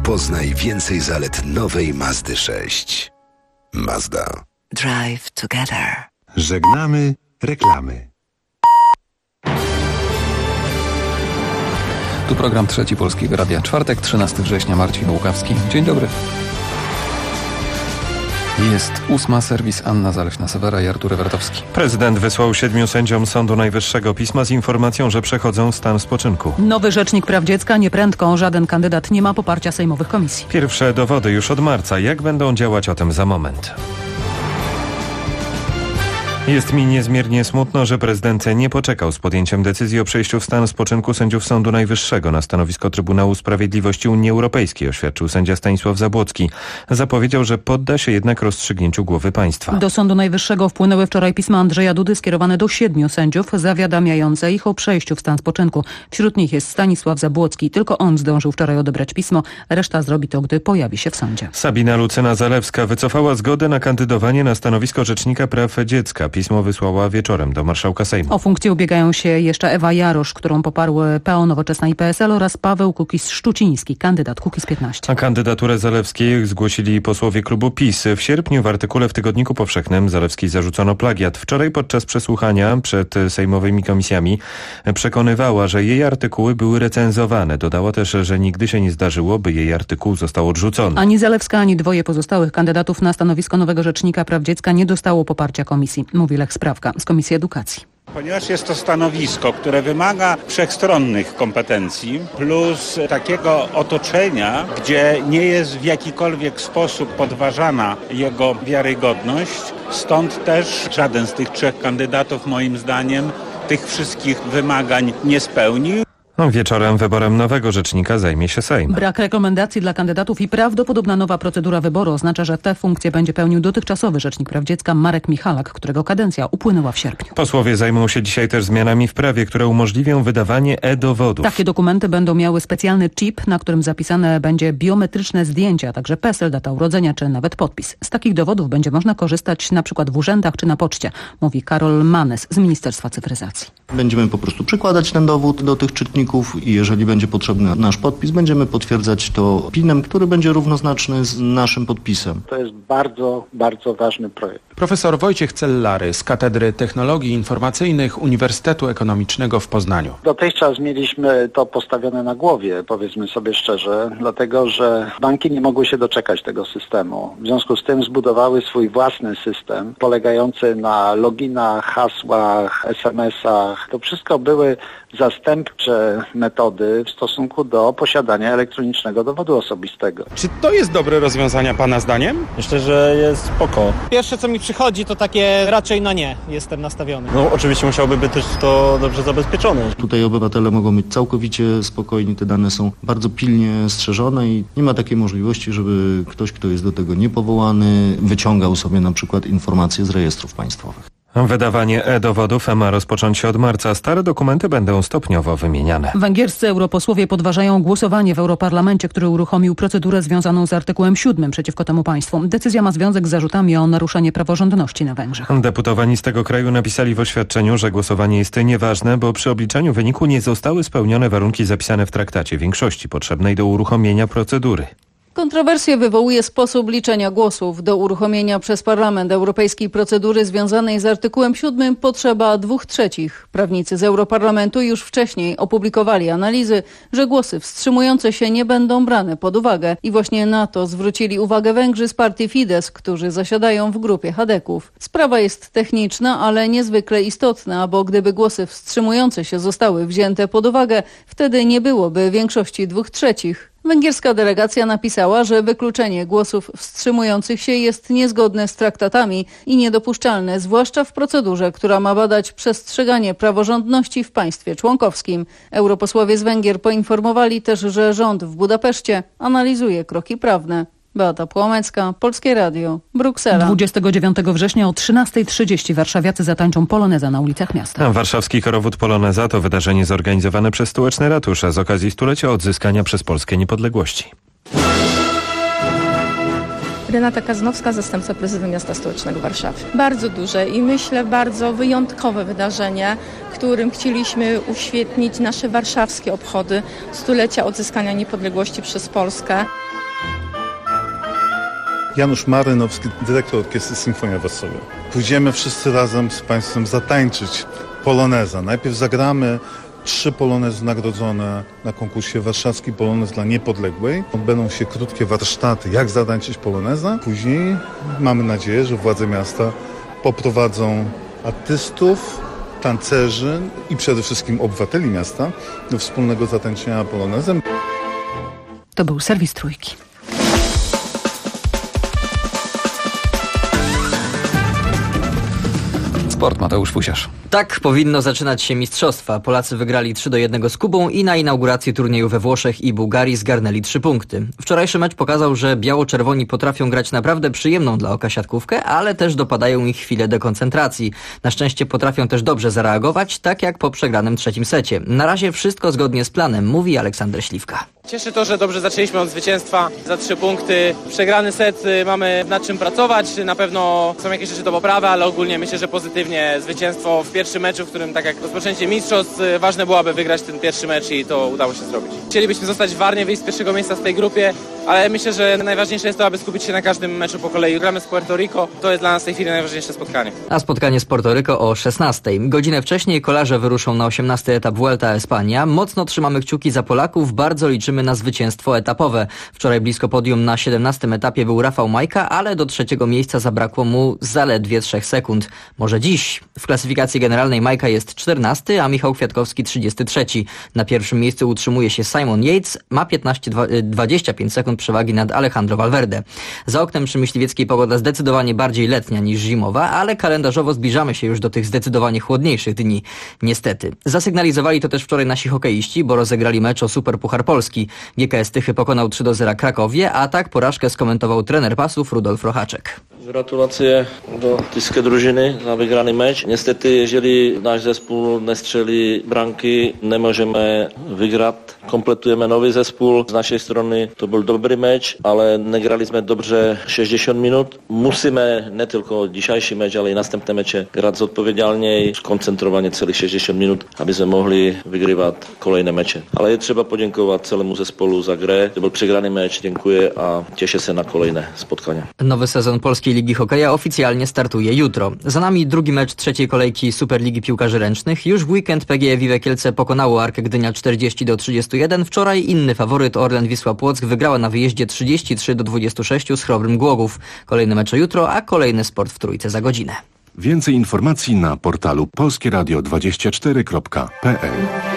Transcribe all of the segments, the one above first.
Poznaj więcej zalet nowej Mazdy 6. Mazda. Drive together. Żegnamy reklamy. Tu program Trzeci Polskiego Radia. Czwartek, 13 września. Marcin Łukawski. Dzień dobry. Jest 8. serwis Anna Zaleśna-Sewera i Artur Ewertowski. Prezydent wysłał 7 sędziom Sądu Najwyższego pisma z informacją, że przechodzą stan spoczynku. Nowy rzecznik praw dziecka nieprędko. Żaden kandydat nie ma poparcia sejmowych komisji. Pierwsze dowody już od marca. Jak będą działać, o tym za moment. Jest mi niezmiernie smutno, że prezydent nie poczekał z podjęciem decyzji o przejściu w stan spoczynku sędziów Sądu Najwyższego na stanowisko Trybunału Sprawiedliwości Unii Europejskiej, oświadczył sędzia Stanisław Zabłocki. Zapowiedział, że podda się jednak rozstrzygnięciu głowy państwa. Do Sądu Najwyższego wpłynęły wczoraj pisma Andrzeja Dudy skierowane do 7 sędziów, zawiadamiające ich o przejściu w stan spoczynku. Wśród nich jest Stanisław Zabłocki. Tylko on zdążył wczoraj odebrać pismo. Reszta zrobi to, gdy pojawi się w sądzie. Sabina Lucyna-Zalewska wycofała zgodę na kandydowanie na stanowisko Rzecznika Praw Dziecka. Pismo wysłała wieczorem do marszałka Sejmu. O funkcję ubiegają się jeszcze Ewa Jarosz, którą poparły PO, Nowoczesna i PSL, oraz Paweł Kukiz-Szczuciński, kandydat Kukiz15. A kandydaturę Zalewskiej zgłosili posłowie klubu PiS. W sierpniu w artykule w Tygodniku Powszechnym Zalewskiej zarzucono plagiat. Wczoraj podczas przesłuchania przed sejmowymi komisjami przekonywała, że jej artykuły były recenzowane. Dodała też, że nigdy się nie zdarzyło, by jej artykuł został odrzucony. Ani Zalewska, ani dwoje pozostałych kandydatów na stanowisko nowego Rzecznika Praw Dziecka nie dostało poparcia komisji, mówi Lech Sprawka z Komisji Edukacji. Ponieważ jest to stanowisko, które wymaga wszechstronnych kompetencji plus takiego otoczenia, gdzie nie jest w jakikolwiek sposób podważana jego wiarygodność, stąd też żaden z tych 3 kandydatów moim zdaniem tych wszystkich wymagań nie spełnił. Wieczorem wyborem nowego rzecznika zajmie się Sejm. Brak rekomendacji dla kandydatów i prawdopodobna nowa procedura wyboru oznacza, że tę funkcję będzie pełnił dotychczasowy Rzecznik Praw Dziecka Marek Michalak, którego kadencja upłynęła w sierpniu. Posłowie zajmą się dzisiaj też zmianami w prawie, które umożliwią wydawanie e-dowodów. Takie dokumenty będą miały specjalny chip, na którym zapisane będzie biometryczne zdjęcie, a także PESEL, data urodzenia czy nawet podpis. Z takich dowodów będzie można korzystać na przykład w urzędach czy na poczcie, mówi Karol Manes z Ministerstwa Cyfryzacji. Będziemy po prostu przykładać ten dowód do tych czytników i jeżeli będzie potrzebny nasz podpis, będziemy potwierdzać to PIN-em, który będzie równoznaczny z naszym podpisem. To jest bardzo, bardzo ważny projekt. Profesor Wojciech Cellary z Katedry Technologii Informacyjnych Uniwersytetu Ekonomicznego w Poznaniu. Dotychczas mieliśmy to postawione na głowie, powiedzmy sobie szczerze, dlatego że banki nie mogły się doczekać tego systemu. W związku z tym zbudowały swój własny system polegający na loginach, hasłach, SMS-ach. To wszystko były zastępcze metody w stosunku do posiadania elektronicznego dowodu osobistego. Czy to jest dobre rozwiązanie Pana zdaniem? Myślę, że jest spoko. Pierwsze co mi przychodzi to takie raczej na nie jestem nastawiony. No oczywiście musiałoby być też to dobrze zabezpieczone. Tutaj obywatele mogą być całkowicie spokojni, te dane są bardzo pilnie strzeżone i nie ma takiej możliwości, żeby ktoś, kto jest do tego niepowołany, wyciągał sobie na przykład informacje z rejestrów państwowych. Wydawanie e-dowodów ma rozpocząć się od marca. Stare dokumenty będą stopniowo wymieniane. Węgierscy europosłowie podważają głosowanie w Europarlamencie, który uruchomił procedurę związaną z artykułem 7 przeciwko temu państwu. Decyzja ma związek z zarzutami o naruszenie praworządności na Węgrzech. Deputowani z tego kraju napisali w oświadczeniu, że głosowanie jest nieważne, bo przy obliczaniu wyniku nie zostały spełnione warunki zapisane w traktacie większości potrzebnej do uruchomienia procedury. Kontrowersje wywołuje sposób liczenia głosów. Do uruchomienia przez Parlament Europejskiej procedury związanej z artykułem 7 potrzeba 2/3. Prawnicy z Europarlamentu już wcześniej opublikowali analizy, że głosy wstrzymujące się nie będą brane pod uwagę. I właśnie na to zwrócili uwagę Węgrzy z partii Fidesz, którzy zasiadają w grupie chadeków. Sprawa jest techniczna, ale niezwykle istotna, bo gdyby głosy wstrzymujące się zostały wzięte pod uwagę, wtedy nie byłoby większości 2/3. Węgierska delegacja napisała, że wykluczenie głosów wstrzymujących się jest niezgodne z traktatami i niedopuszczalne, zwłaszcza w procedurze, która ma badać przestrzeganie praworządności w państwie członkowskim. Europosłowie z Węgier poinformowali też, że rząd w Budapeszcie analizuje kroki prawne. Beata Płomecka, Polskie Radio, Bruksela. 29 września o 13:30 warszawiacy zatańczą poloneza na ulicach miasta. Warszawski Korowód Poloneza to wydarzenie zorganizowane przez Stołeczny Ratusz z okazji stulecia odzyskania przez Polskę niepodległości. Renata Kazanowska, zastępca prezydenta Miasta Stołecznego Warszawy. Bardzo duże i myślę bardzo wyjątkowe wydarzenie, którym chcieliśmy uświetnić nasze warszawskie obchody stulecia odzyskania niepodległości przez Polskę. Janusz Marynowski, dyrektor Orkiestry Symfonia Warszawy. Pójdziemy wszyscy razem z Państwem zatańczyć poloneza. Najpierw zagramy 3 polonezy nagrodzone na konkursie Warszawski Polonez dla Niepodległej. Odbędą się krótkie warsztaty, jak zatańczyć poloneza. Później mamy nadzieję, że władze miasta poprowadzą artystów, tancerzy i przede wszystkim obywateli miasta do wspólnego zatańczenia polonezem. To był serwis Trójki. Sport, Mateusz Fusiarz. Tak powinno zaczynać się mistrzostwa. Polacy wygrali 3-1 z Kubą i na inauguracji turnieju we Włoszech i Bułgarii zgarnęli 3 punkty. Wczorajszy mecz pokazał, że biało-czerwoni potrafią grać naprawdę przyjemną dla oka siatkówkę, ale też dopadają ich chwile dekoncentracji. Na szczęście potrafią też dobrze zareagować, tak jak po przegranym 3. secie. Na razie wszystko zgodnie z planem, mówi Aleksander Śliwka. Cieszy to, że dobrze zaczęliśmy od zwycięstwa za 3 punkty. Przegrany set, mamy nad czym pracować. Na pewno są jakieś rzeczy do poprawy, ale ogólnie myślę, że pozytywnie zwycięstwo w pierwszym meczu, w którym tak jak rozpoczęcie mistrzostw, ważne byłoby wygrać ten pierwszy mecz i to udało się zrobić. Chcielibyśmy zostać w Warnie, wyjść z pierwszego miejsca w tej grupie, ale myślę, że najważniejsze jest to, aby skupić się na każdym meczu po kolei. Gramy z Puerto Rico, to jest dla nas w tej chwili najważniejsze spotkanie. A spotkanie z Puerto Rico o 16:00. Godzinę wcześniej kolarze wyruszą na 18. etap Vuelta a España. Mocno trzymamy kciuki za Polaków, bardzo liczymy na zwycięstwo etapowe. Wczoraj blisko podium na 17. etapie był Rafał Majka, ale do 3. miejsca zabrakło mu zaledwie 3 sekund. Może dziś. W klasyfikacji generalnej Majka jest 14, a Michał Kwiatkowski 33. Na pierwszym miejscu utrzymuje się Simon Yates, ma 25 sekund przewagi nad Alejandro Valverde. Za oknem przy Myśliwieckiej pogoda zdecydowanie bardziej letnia niż zimowa, ale kalendarzowo zbliżamy się już do tych zdecydowanie chłodniejszych dni. Niestety. Zasygnalizowali to też wczoraj nasi hokeiści, bo rozegrali mecz o Superpuchar Polski. GKS Tychy pokonał 3-0 Krakowie, a tak porażkę skomentował trener Pasów Rudolf Rochaczek. Gratulacje do tyskiej drużyny za wygrany mecz. Niestety, jeżeli nasz zespół nie strzeli bramki, nie możemy wygrać. Kompletujemy nowy zespół. Z naszej strony to był dobry mecz, ale nie graliśmy dobrze 60 minut. Musimy nie tylko dzisiejszy mecz, ale i następne mecze grać odpowiedzialnie i skoncentrowanie całych 60 minut, abyśmy mogli wygrywać kolejne mecze. Ale trzeba podziękować całemu zespołu za grę. To był przegrany mecz. Dziękuję, a cieszę się na kolejne spotkania. Nowy sezon Polskiej Ligi Hokeja oficjalnie startuje jutro. Za nami drugi mecz 3. kolejki Superligi Piłkarzy Ręcznych. Już w weekend PGE Wiwe Kielce pokonało Arkę Gdynia 40-31. Wczoraj inny faworyt Orlen Wisła Płock wygrała na wyjeździe 33-26 z Chrobrym Głogów. Kolejne mecze jutro, a kolejny sport w Trójce za godzinę. Więcej informacji na portalu polskieradio24.pl.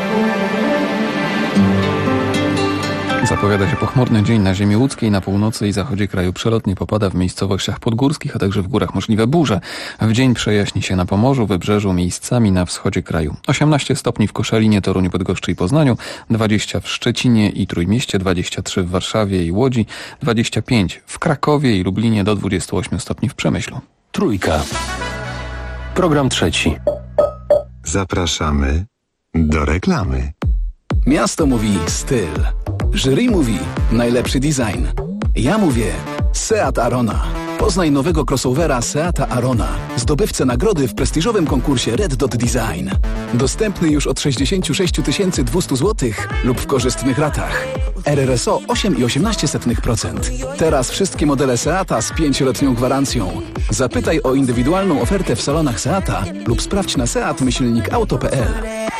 Zapowiada się pochmurny dzień na ziemi łódzkiej, na północy i zachodzie kraju przelotnie popada w miejscowościach podgórskich, a także w górach możliwe burze. W dzień przejaśni się na Pomorzu, Wybrzeżu, miejscami na wschodzie kraju. 18 stopni w Koszalinie, Toruniu, Bydgoszczy i Poznaniu, 20 w Szczecinie i Trójmieście, 23 w Warszawie i Łodzi, 25 w Krakowie i Lublinie, do 28 stopni w Przemyślu. Trójka. Program trzeci. Zapraszamy do reklamy. Miasto mówi styl. Jury mówi najlepszy design. Ja mówię Seat Arona. Poznaj nowego crossovera Seata Arona, zdobywcę nagrody w prestiżowym konkursie Red Dot Design. Dostępny już od 66 200 zł lub w korzystnych ratach. RRSO 8,18%. Teraz wszystkie modele Seata z 5-letnią gwarancją. Zapytaj o indywidualną ofertę w salonach Seata lub sprawdź na seat-auto.pl.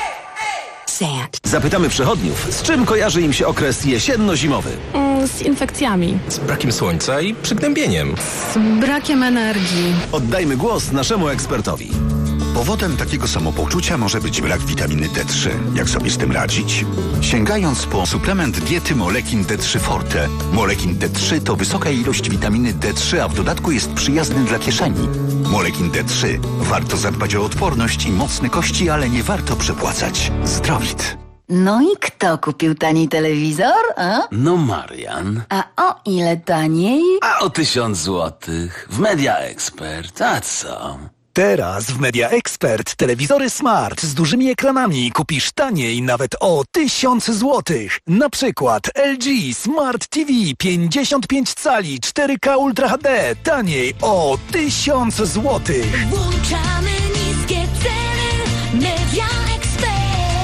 Zapytamy przechodniów, z czym kojarzy im się okres jesienno-zimowy? Z infekcjami. Z brakiem słońca i przygnębieniem. Z brakiem energii. Oddajmy głos naszemu ekspertowi. Powodem takiego samopoczucia może być brak witaminy D3. Jak sobie z tym radzić? Sięgając po suplement diety Molekin D3 Forte. Molekin D3 to wysoka ilość witaminy D3, a w dodatku jest przyjazny dla kieszeni. Molekin D3. Warto zadbać o odporność i mocne kości, ale nie warto przepłacać. Zdrowit. No i kto kupił tani telewizor? A? No Marian. A o ile taniej? A o 1000 złotych. W Media Expert. A co? Teraz w Media Expert telewizory smart z dużymi ekranami kupisz taniej nawet o 1000 złotych. Na przykład LG Smart TV 55 cali 4K Ultra HD taniej o 1000 złotych. Włączamy niskie ceny. Media Expert.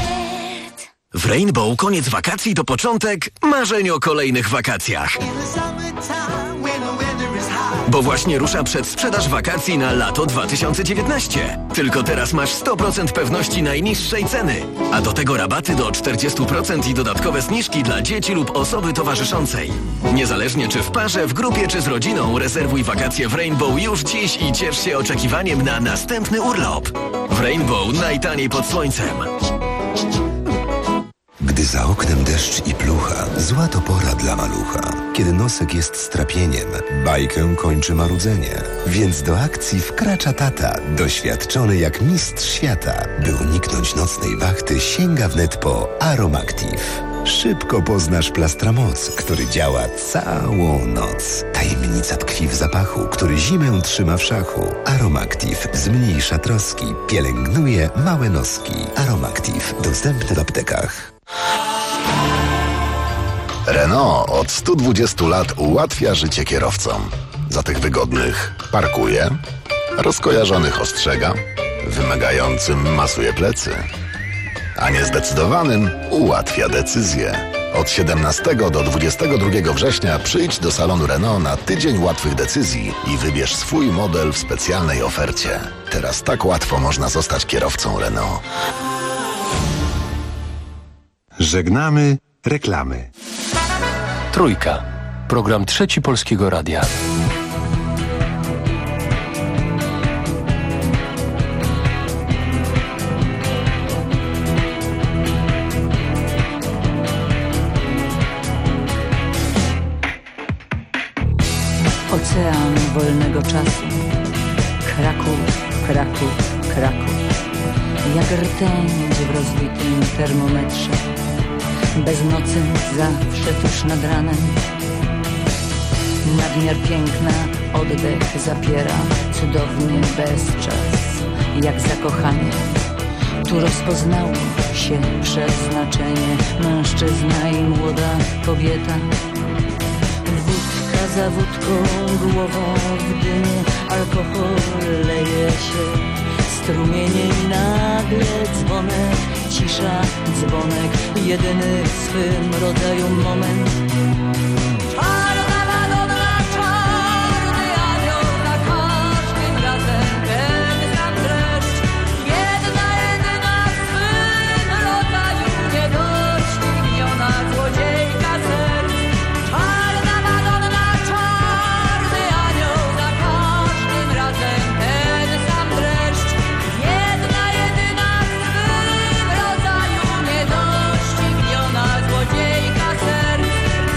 W Rainbow koniec wakacji to początek marzeń o kolejnych wakacjach. Bo właśnie rusza przedsprzedaż wakacji na lato 2019. Tylko teraz masz 100% pewności najniższej ceny. A do tego rabaty do 40% i dodatkowe zniżki dla dzieci lub osoby towarzyszącej. Niezależnie czy w parze, w grupie czy z rodziną, rezerwuj wakacje w Rainbow już dziś i ciesz się oczekiwaniem na następny urlop. W Rainbow najtaniej pod słońcem. Gdy za oknem deszcz i plucha, zła to pora dla malucha. Kiedy nosek jest strapieniem, bajkę kończy marudzenie. Więc do akcji wkracza tata, doświadczony jak mistrz świata. By uniknąć nocnej wachty, sięga wnet po Aromactive. Szybko poznasz Plastramoc, który działa całą noc. Tajemnica tkwi w zapachu, który zimę trzyma w szachu. Aromactive zmniejsza troski, pielęgnuje małe noski. Aromactive, dostępny w aptekach. Renault od 120 lat ułatwia życie kierowcom. Za tych wygodnych parkuje, rozkojarzonych ostrzega, wymagającym masuje plecy, a niezdecydowanym ułatwia decyzję. Od 17 do 22 września przyjdź do salonu Renault na tydzień łatwych decyzji i wybierz swój model w specjalnej ofercie. Teraz tak łatwo można zostać kierowcą Renault. Żegnamy reklamy. Trójka. Program Trzeci Polskiego Radia. Ocean wolnego czasu. Kraków, Kraków, Kraków. Jak rtęć w rozbitym termometrze. Bez nocy, zawsze tuż nad ranem. Nadmiar piękna, oddech zapiera. Cudownie bezczas, jak zakochanie. Tu rozpoznało się przeznaczenie. Mężczyzna i młoda kobieta. Wódka za wódką, głowa w dymie. Alkohol leje się. Strumienie i nagle dzwonek, cisza, dzwonek, jedyny w swym rodzaju moment. Czarna Madonna, czarny anioł, za każdym razem ten sam dreszcz. Jedna, jedyna w swym rodzaju, niedościgniona złodziejka serc. Czarna Madonna, czarny anioł, za każdym razem ten sam dreszcz. Jedna, jedyna w swym rodzaju, niedościgniona złodziejka serc.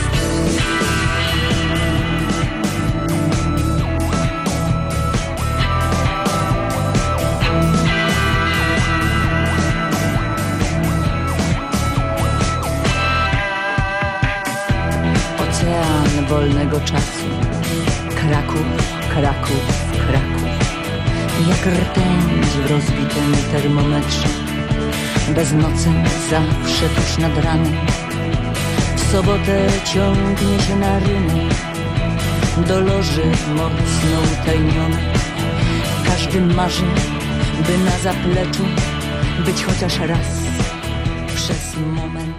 Ocean wolnego czasu. Kraków, Kraków, Kraków. Jak rtęć w rozbitym termometrze. Bez nocy, zawsze tuż nad ranem. W sobotę ciągnie się na rynek. Do loży mocno utajniony. Każdy marzy, by na zapleczu być chociaż raz przez moment.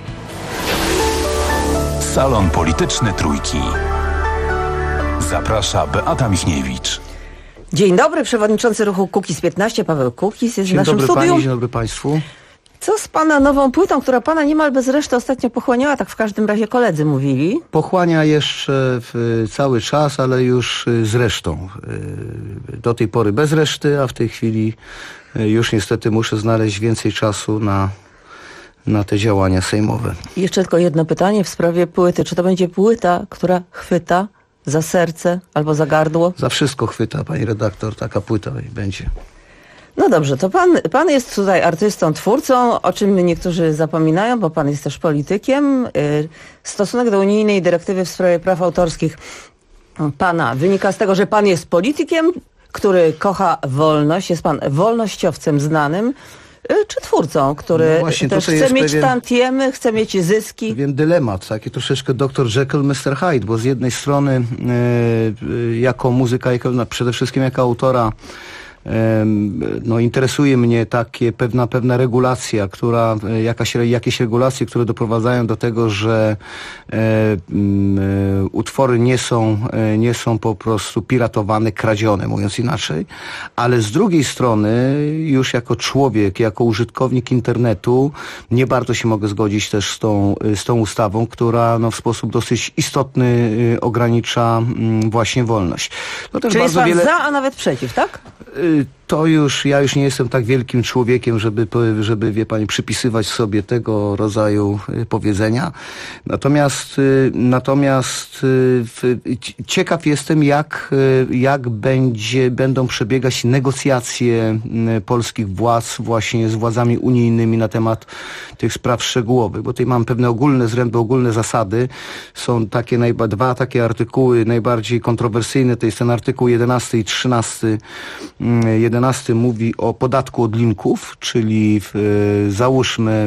Salon Polityczny Trójki. Zaprasza Beata Michniewicz. Dzień dobry, przewodniczący ruchu Kukiz 15, Paweł Kukiz jest w naszym studium. Dzień dobry pani, dzień dobry państwu. Co z pana nową płytą, która pana niemal bez reszty ostatnio pochłaniała, tak w każdym razie koledzy mówili? Pochłania jeszcze cały czas, ale już z resztą. Do tej pory bez reszty, a w tej chwili już niestety muszę znaleźć więcej czasu na te działania sejmowe. I jeszcze tylko jedno pytanie w sprawie płyty. Czy to będzie płyta, która chwyta za serce albo za gardło? Za wszystko chwyta, pani redaktor, taka płyta będzie. No dobrze, to pan jest tutaj artystą, twórcą, o czym niektórzy zapominają, bo pan jest też politykiem. Stosunek do unijnej dyrektywy w sprawie praw autorskich pana wynika z tego, że pan jest politykiem, który kocha wolność, jest pan wolnościowcem znanym, czy twórcą, który też chce mieć tantiemy, chce mieć zyski? Pewien dylemat, taki troszeczkę Dr. Jekyll, Mr. Hyde, bo z jednej strony jako muzyka, przede wszystkim jako autora, no interesuje mnie takie pewna regulacja, jakieś regulacje, które doprowadzają do tego, że utwory nie są po prostu piratowane, kradzione, mówiąc inaczej, ale z drugiej strony już jako człowiek, jako użytkownik internetu nie bardzo się mogę zgodzić też z tą ustawą, która w sposób dosyć istotny ogranicza właśnie wolność. No też czyli bardzo jest pan za, a nawet przeciw, tak? Ja już nie jestem tak wielkim człowiekiem, żeby wie pani, przypisywać sobie tego rodzaju powiedzenia. Natomiast ciekaw jestem, jak będą przebiegać negocjacje polskich władz właśnie z władzami unijnymi na temat tych spraw szczegółowych, bo tutaj mam pewne ogólne zasady. Są dwa takie artykuły najbardziej kontrowersyjne, to jest ten artykuł 11 i 13. 11 mówi o podatku od linków, czyli załóżmy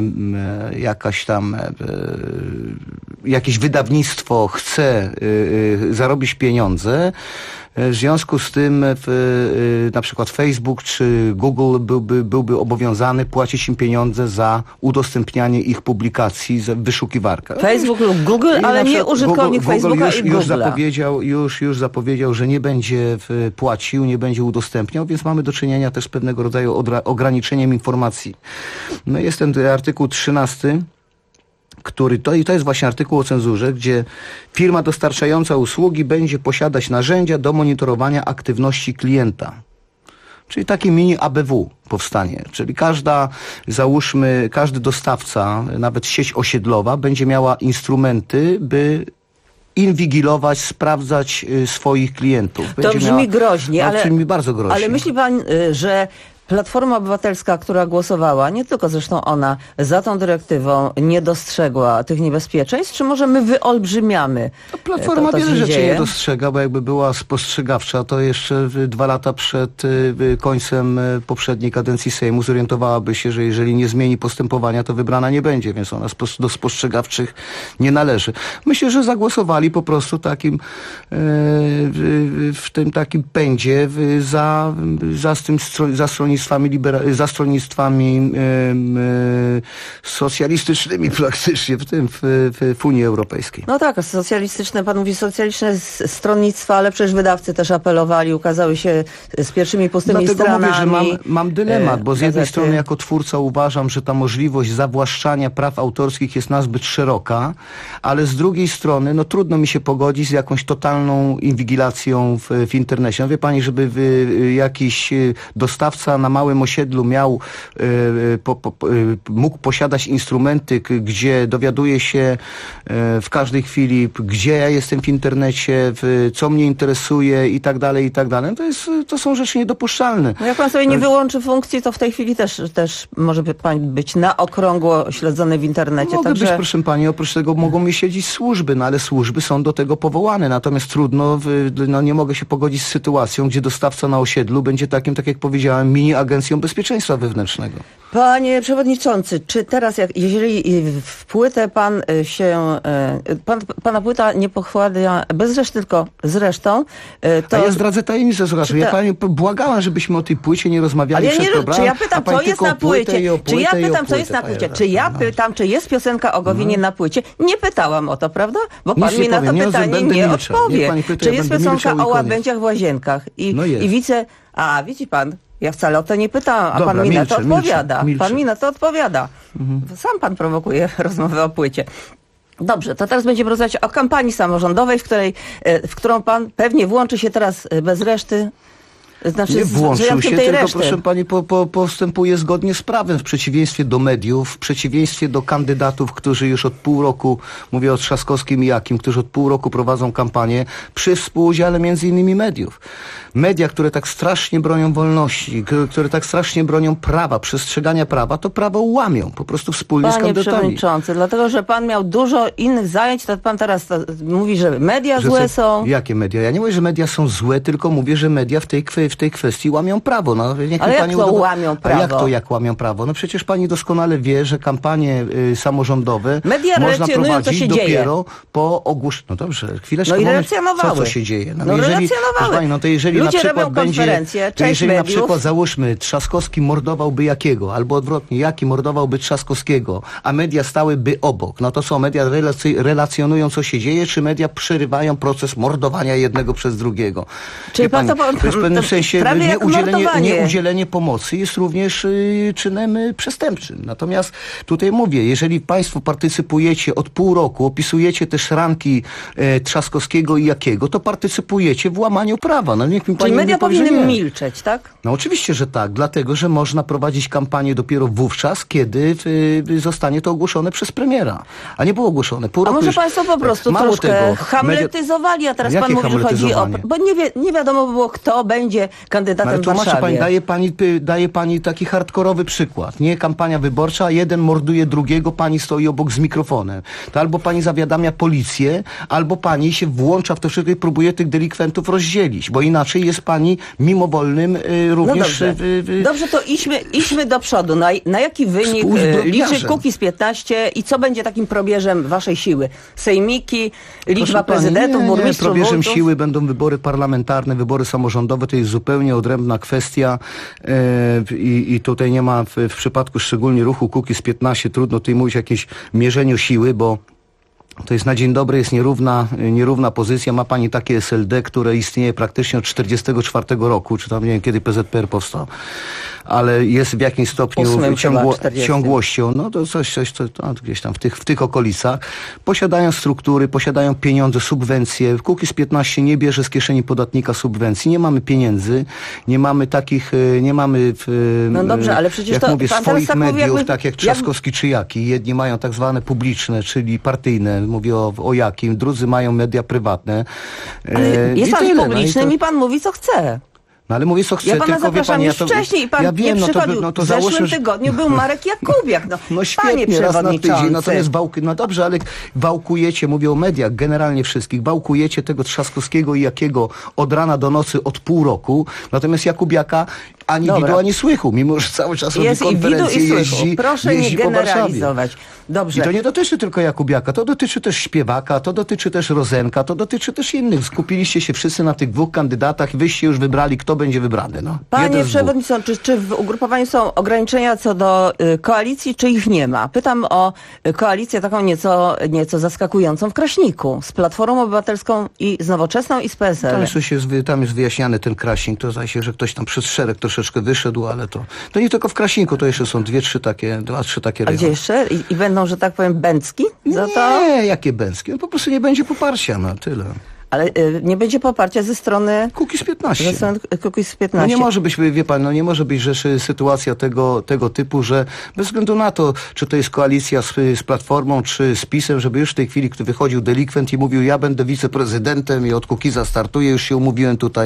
jakieś wydawnictwo chce zarobić pieniądze. W związku z tym na przykład Facebook czy Google byłby obowiązany płacić im pieniądze za udostępnianie ich publikacji w wyszukiwarkach. Facebook lub Google, ale nie użytkownik Facebooka i Google'a. Już zapowiedział, że nie będzie płacił, nie będzie udostępniał, więc mamy do czynienia też z pewnego rodzaju ograniczeniem informacji. No jest ten artykuł 13, to jest właśnie artykuł o cenzurze, gdzie firma dostarczająca usługi będzie posiadać narzędzia do monitorowania aktywności klienta. Czyli taki mini ABW powstanie. Czyli każdy dostawca, nawet sieć osiedlowa, będzie miała instrumenty, by inwigilować, sprawdzać swoich klientów. To brzmi groźnie, brzmi bardzo groźnie. Ale myśli pan, że Platforma Obywatelska, która głosowała, nie tylko zresztą ona, za tą dyrektywą nie dostrzegła tych niebezpieczeństw, czy może my wyolbrzymiamy Platforma to wiele rzeczy dzieje? nie dostrzega, bo jakby była spostrzegawcza, to jeszcze 2 lata przed końcem poprzedniej kadencji Sejmu zorientowałaby się, że jeżeli nie zmieni postępowania, to wybrana nie będzie, więc ona do spostrzegawczych nie należy. Myślę, że zagłosowali po prostu w tym takim pędzie za stronnictwami socjalistycznymi praktycznie w Unii Europejskiej. No tak, pan mówi socjalistyczne stronnictwa, ale przecież wydawcy też apelowali, ukazały się z pierwszymi pustymi stronami. Dlatego mówię, że mam dylemat, bo z jednej strony jako twórca uważam, że ta możliwość zawłaszczania praw autorskich jest nazbyt szeroka, ale z drugiej strony trudno mi się pogodzić z jakąś totalną inwigilacją w internecie. No wie pani, żeby jakiś dostawca na małym osiedlu mógł posiadać instrumenty, gdzie dowiaduje się w każdej chwili, gdzie ja jestem w internecie, co mnie interesuje i tak dalej, to są rzeczy niedopuszczalne. No jak pan sobie nie wyłączy funkcji, to w tej chwili też może pan być na okrągło śledzony w internecie. Mogę być, proszę pani, oprócz tego mogą mi siedzieć służby, ale służby są do tego powołane. Natomiast trudno, nie mogę się pogodzić z sytuacją, gdzie dostawca na osiedlu będzie takim, tak jak powiedziałem, mini agencją bezpieczeństwa wewnętrznego. Panie przewodniczący, czy teraz, jeżeli w płytę pana płyta nie pochłania bez reszty, tylko z resztą, to... A ja zdradzę tajemnicę, słuchajcie. Ja pani błagałem, żebyśmy o tej płycie nie rozmawiali przed programem. Czy ja pytam, co jest na płycie? Czy ja pytam, czy jest piosenka o Gowinie na płycie? Nie pytałam o to, prawda? Bo pan mi na to pytanie nie odpowie. Czy jest piosenka o łabędziach w łazienkach? I widzę... A, widzi pan... Ja wcale o to nie pytałam, a pan mi na to odpowiada. Pan mi na to odpowiada. Sam pan prowokuje rozmowę o płycie. Dobrze, to teraz będziemy rozmawiać o kampanii samorządowej, w którą pan pewnie włączy się teraz bez reszty. Znaczy, nie włączył się, tylko reszty. Proszę pani, postępuje zgodnie z prawem, w przeciwieństwie do mediów, w przeciwieństwie do kandydatów, którzy już od pół roku, mówię o Trzaskowskim i Jakim, którzy od pół roku prowadzą kampanię przy współudziale między innymi mediów. Media, które tak strasznie bronią wolności, które tak strasznie bronią prawa, przestrzegania prawa, to prawo łamią po prostu wspólnie z kandydatami. Panie przewodniczący, dlatego, że pan miał dużo innych zajęć, to pan teraz mówi, że media złe są. Jakie media? Ja nie mówię, że media są złe, tylko mówię, że media w w tej kwestii łamią prawo. No, ale jak to łamią prawo? A jak łamią prawo? No przecież pani doskonale wie, że kampanie samorządowe media można prowadzić dopiero dzieje. Po ogłoszeniu. No dobrze, chwileczkę. No i relacjonowały. Co się dzieje? No jeżeli, pani, no to jeżeli ludzie na przykład będzie, to jeżeli mediów. na przykład załóżmy Trzaskowski mordowałby Jakiego, albo odwrotnie, Jaki mordowałby Trzaskowskiego, a media stałyby obok, no to co, media relacjonują, co się dzieje, czy media przerywają proces mordowania jednego przez drugiego? Czyli pani, to jest w pewnym sensie nieudzielenie pomocy jest również czynem przestępczym. Natomiast tutaj mówię, jeżeli państwo partycypujecie od pół roku, opisujecie też ranki Trzaskowskiego i Jakiego, to partycypujecie w łamaniu prawa. No, niech mi pani czyli media powinny nie. milczeć, tak? No oczywiście, że tak, dlatego, że można prowadzić kampanię dopiero wówczas, kiedy zostanie to ogłoszone przez premiera. A nie było ogłoszone. Pół roku może już, państwo po prostu troszkę hamletyzowali, a teraz pan mówi, że chodzi o... Bo nie wiadomo było, kto będzie kandydatem w Warszawie. Pani, daje pani taki hardkorowy przykład. Nie kampania wyborcza, jeden morduje drugiego, pani stoi obok z mikrofonem. To albo pani zawiadamia policję, albo pani się włącza w to wszystko i próbuje tych delikwentów rozdzielić, bo inaczej jest pani mimowolnym również... No dobrze, to idźmy do przodu. Na jaki wynik liczy Kukiz15 i co będzie takim probierzem waszej siły? Sejmiki, liczba prezydentów, burmistrzów, probierzem siły będą wybory parlamentarne, wybory samorządowe, to jest zupełnie odrębna kwestia i tutaj nie ma w przypadku szczególnie ruchu Kukiz15 trudno tutaj mówić o jakimś mierzeniu siły, bo to jest na dzień dobry, jest nierówna pozycja. Ma pani takie SLD, które istnieje praktycznie od 1944 roku, czy tam nie wiem kiedy PZPR powstał, ale jest w jakimś stopniu ciągłością, no to coś gdzieś tam w tych okolicach. Posiadają struktury, posiadają pieniądze, subwencje. Kukiz15 nie bierze z kieszeni podatnika subwencji. Nie mamy pieniędzy, nie mamy no dobrze, ale przecież jak mówię, swoich mediów, tak jak Trzaskowski czy Jaki. Jedni mają tak zwane publiczne, czyli partyjne, mówię o Jakim, drudzy mają media prywatne. Ale jest pan publicznym i pan mówi, co chce. No ale mówię, co chcę, ja pana tylko zapraszam już wcześniej i pan nie przychodził. W zeszłym tygodniu był Marek Jakubiak. No świetnie, panie przewodniczący. Natomiast no dobrze, ale wałkujecie, mówię o mediach, generalnie wszystkich, wałkujecie tego Trzaskowskiego i Jakiego od rana do nocy od pół roku, natomiast Jakubiaka ani widu, ani słychu, mimo że cały czas robi konferencje, jeździ nie generalizować. Dobrze. I to nie dotyczy tylko Jakubiaka, to dotyczy też śpiewaka, to dotyczy też Rozenka, to dotyczy też innych. Skupiliście się wszyscy na tych dwóch kandydatach i wyście już wybrali, kto będzie wybrany. No. Panie przewodniczący, czy w ugrupowaniu są ograniczenia co do koalicji, czy ich nie ma? Pytam o koalicję taką nieco zaskakującą w Kraśniku, z Platformą Obywatelską i z Nowoczesną i z PSL. Tam jest wyjaśniany ten Kraśnik, to zdaje się, że ktoś tam przez szereg troszeczkę wyszedł, ale to nie tylko w Kraśniku, to jeszcze są dwa, trzy takie rejony. A gdzie jeszcze? I będą, że tak powiem, bęcki? Nie, jakie bęcki? No po prostu nie będzie poparcia, no tyle. Ale nie będzie poparcia ze strony Kukiz15. No nie może być, wie pan, nie może być sytuacja tego typu, że bez względu na to, czy to jest koalicja z Platformą, czy z PiS-em, żeby już w tej chwili, gdy wychodził delikwent i mówił, ja będę wiceprezydentem i od Kukiza startuję, już się umówiłem tutaj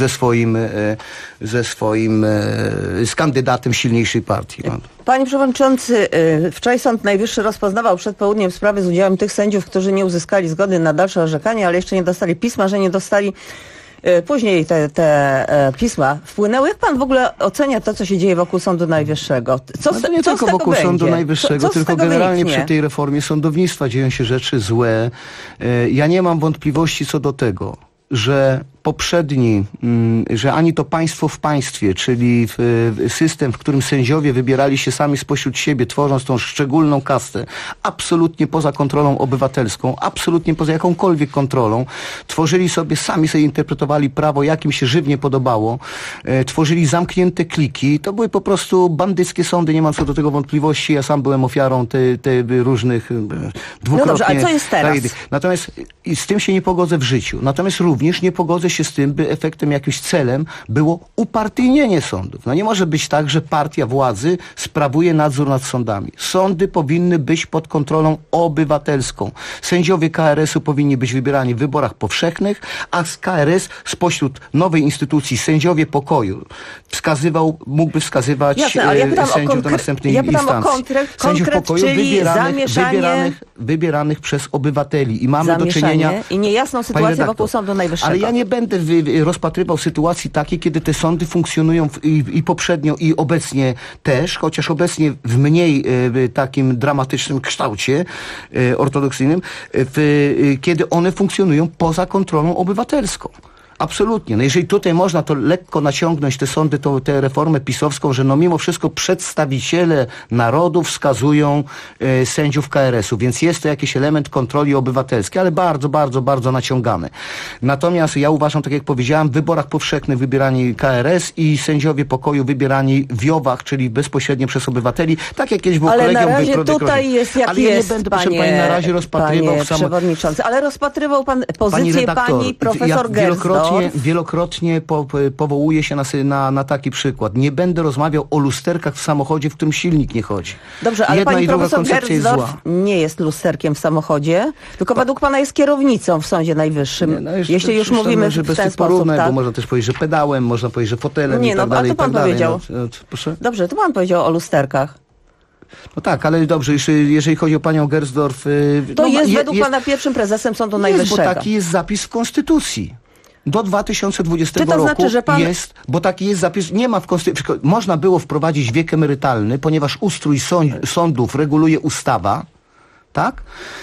z kandydatem silniejszej partii. No. Panie przewodniczący, wczoraj Sąd Najwyższy rozpoznawał przed południem sprawy z udziałem tych sędziów, którzy nie uzyskali zgody na dalsze orzekanie, ale jeszcze nie dostali pisma, że nie dostali. Później te pisma wpłynęły. Jak pan w ogóle ocenia to, co się dzieje wokół Sądu Najwyższego? To nie tylko wokół Sądu Najwyższego, tylko generalnie przy tej reformie sądownictwa dzieją się rzeczy złe. Ja nie mam wątpliwości co do tego, że że ani to państwo w państwie, czyli system, w którym sędziowie wybierali się sami spośród siebie, tworząc tą szczególną kastę, absolutnie poza kontrolą obywatelską, absolutnie poza jakąkolwiek kontrolą, sami sobie interpretowali prawo, jak im się żywnie podobało, tworzyli zamknięte kliki, to były po prostu bandyckie sądy, nie mam co do tego wątpliwości, ja sam byłem ofiarą różnych dwukrotnie... No dobrze, ale co jest teraz? Natomiast z tym się nie pogodzę w życiu, natomiast również nie pogodzę się z tym, by efektem, jakimś celem było upartyjnienie sądów. No nie może być tak, że partia władzy sprawuje nadzór nad sądami. Sądy powinny być pod kontrolą obywatelską. Sędziowie KRS-u powinni być wybierani w wyborach powszechnych, a z KRS spośród nowej instytucji sędziowie pokoju mógłby wskazywać sędziów do następnej instancji. Sędziów pokoju wybieranych wybieranych przez obywateli i mamy Zamieszanie do czynienia... i niejasną sytuację wokół Sądu Najwyższego. Ale ja nie będę rozpatrywał sytuacji takiej, kiedy te sądy funkcjonują i poprzednio i obecnie też, chociaż obecnie w mniej takim dramatycznym kształcie ortodoksyjnym, kiedy one funkcjonują poza kontrolą obywatelską. Absolutnie. No jeżeli tutaj można to lekko naciągnąć tę sądy, tę reformę pisowską, że no mimo wszystko przedstawiciele narodu wskazują sędziów KRS-u, więc jest to jakiś element kontroli obywatelskiej, ale bardzo, bardzo, bardzo naciągany. Natomiast ja uważam, tak jak powiedziałem, w wyborach powszechnych wybierani KRS i sędziowie pokoju wybierani w JOW-ach, czyli bezpośrednio przez obywateli, tak jak kiedyś było kolegium. Ale na razie tutaj jest jak ale jest, ja nie będę, proszę pani, na razie rozpatrywał panie przewodniczący, ale rozpatrywał pan pozycję pani profesor Gersdorf. Wielokrotnie powołuję się na taki przykład. Nie będę rozmawiał o lusterkach w samochodzie, w którym silnik nie chodzi. Dobrze, ale pani profesor Gersdorf nie jest lusterkiem w samochodzie, tylko według pana jest kierownicą w Sądzie Najwyższym. Jeśli już mówimy w ten sposób, tak? Bo można też powiedzieć, że pedałem, można powiedzieć, że fotelem i tak dalej. Nie, no, ale to pan powiedział. Proszę? Dobrze, to pan powiedział o lusterkach. No tak, ale dobrze, jeżeli chodzi o panią Gersdorf... To jest według pana pierwszym prezesem Sądu Najwyższego. Bo taki jest zapis w Konstytucji. Do 2020 roku znaczy, że pan... jest, bo taki jest zapis, nie ma w Konstytucji, można było wprowadzić wiek emerytalny, ponieważ ustrój sądów reguluje ustawa, tak?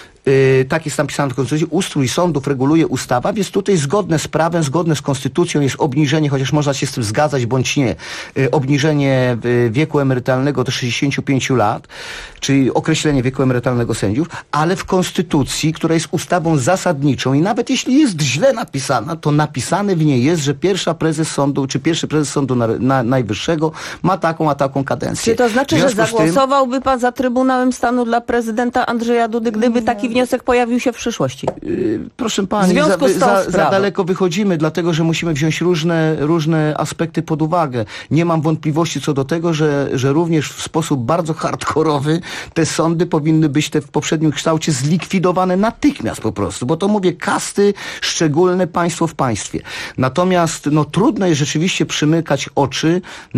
Tak jest napisane w Konstytucji, ustrój sądów reguluje ustawa, więc tutaj zgodne z prawem, zgodne z Konstytucją jest obniżenie, chociaż można się z tym zgadzać bądź nie, obniżenie wieku emerytalnego do 65 lat, czyli określenie wieku emerytalnego sędziów, ale w Konstytucji, która jest ustawą zasadniczą i nawet jeśli jest źle napisana, to napisane w niej jest, że pierwszy prezes Sądu Najwyższego ma taką a taką kadencję. Czy to znaczy, że zagłosowałby pan za Trybunałem Stanu dla prezydenta Andrzeja Dudy, gdyby taki wniosek pojawił się w przyszłości? Proszę pani, za daleko wychodzimy, dlatego że musimy wziąć różne aspekty pod uwagę. Nie mam wątpliwości co do tego, że również w sposób bardzo hardkorowy te sądy powinny być w poprzednim kształcie zlikwidowane natychmiast po prostu, bo to mówię kasty szczególne, państwo w państwie. Natomiast trudno jest rzeczywiście przymykać oczy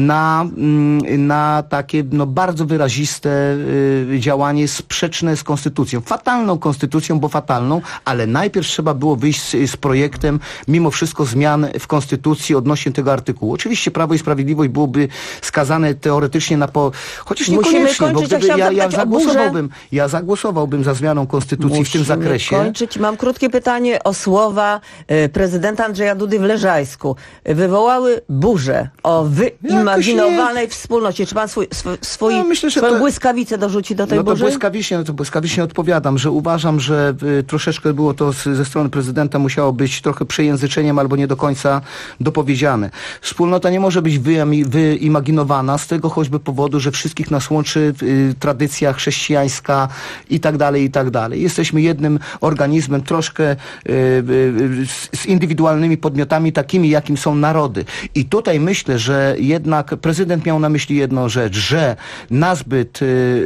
na takie bardzo wyraziste działanie sprzeczne z konstytucją. Fatalną konstytucją, bo fatalną, ale najpierw trzeba było wyjść z projektem mimo wszystko zmian w konstytucji odnośnie tego artykułu. Oczywiście Prawo i Sprawiedliwość byłoby skazane teoretycznie chociaż niekoniecznie, bo gdyby ja zagłosowałbym za zmianą konstytucji w tym zakresie. Kończyć. Mam krótkie pytanie o słowa prezydenta Andrzeja Dudy w Leżajsku. Wywołały burzę o wyimaginowanej wspólnocie. Czy pan swoją błyskawicę dorzuci do tej burzy? To błyskawicznie odpowiadam, że uważam, że troszeczkę było to ze strony prezydenta musiało być trochę przejęzyczeniem albo nie do końca dopowiedziane. Wspólnota nie może być wyimaginowana z tego choćby powodu, że wszystkich nas łączy tradycja chrześcijańska i tak dalej, i tak dalej. Jesteśmy jednym organizmem troszkę z indywidualnymi podmiotami takimi, jakim są narody. I tutaj myślę, że jednak prezydent miał na myśli jedną rzecz, że nazbyt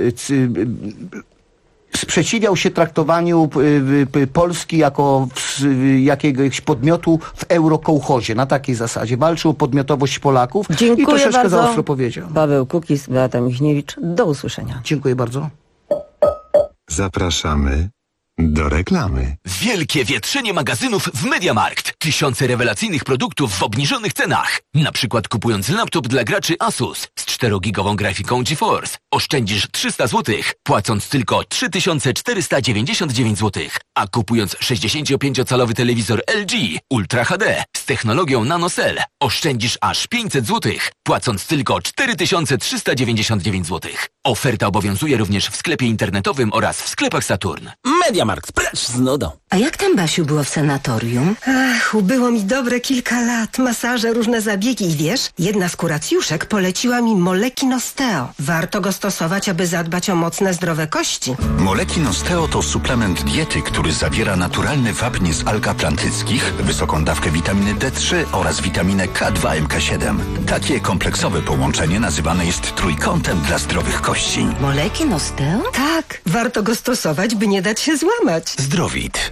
sprzeciwiał się traktowaniu Polski jako jakiegoś podmiotu w eurokołchozie. Na takiej zasadzie. Walczył o podmiotowość Polaków. Dziękuję i troszeczkę bardzo. za ostro powiedział. Paweł Kukiz, Beata Michniewicz. Do usłyszenia. Dziękuję bardzo. Zapraszamy do reklamy. Wielkie wietrzenie magazynów w MediaMarkt. Tysiące rewelacyjnych produktów w obniżonych cenach. Na przykład kupując laptop dla graczy Asus z 4-gigową grafiką GeForce oszczędzisz 300 zł, płacąc tylko 3499 zł. A kupując 65-calowy telewizor LG Ultra HD z technologią NanoCell oszczędzisz aż 500 zł, płacąc tylko 4399 zł. Oferta obowiązuje również w sklepie internetowym oraz w sklepach Saturn. MediaMarkt, precz z nudą. A jak tam, Basiu, było w sanatorium? Ach, ubyło mi dobre kilka lat. Masaże, różne zabiegi i wiesz, jedna z kuracjuszek poleciła mi Molekin Osteo. Warto go stosować, aby zadbać o mocne, zdrowe kości. Molekin Osteo to suplement diety, który zawiera naturalny wapń z alg atlantyckich, wysoką dawkę witaminy D3 oraz witaminę K2 MK7. Takie kompleksowe połączenie nazywane jest trójkątem dla zdrowych kości. Molekin Osteo? Tak, warto go stosować, by nie dać się złamać. Zdrowit.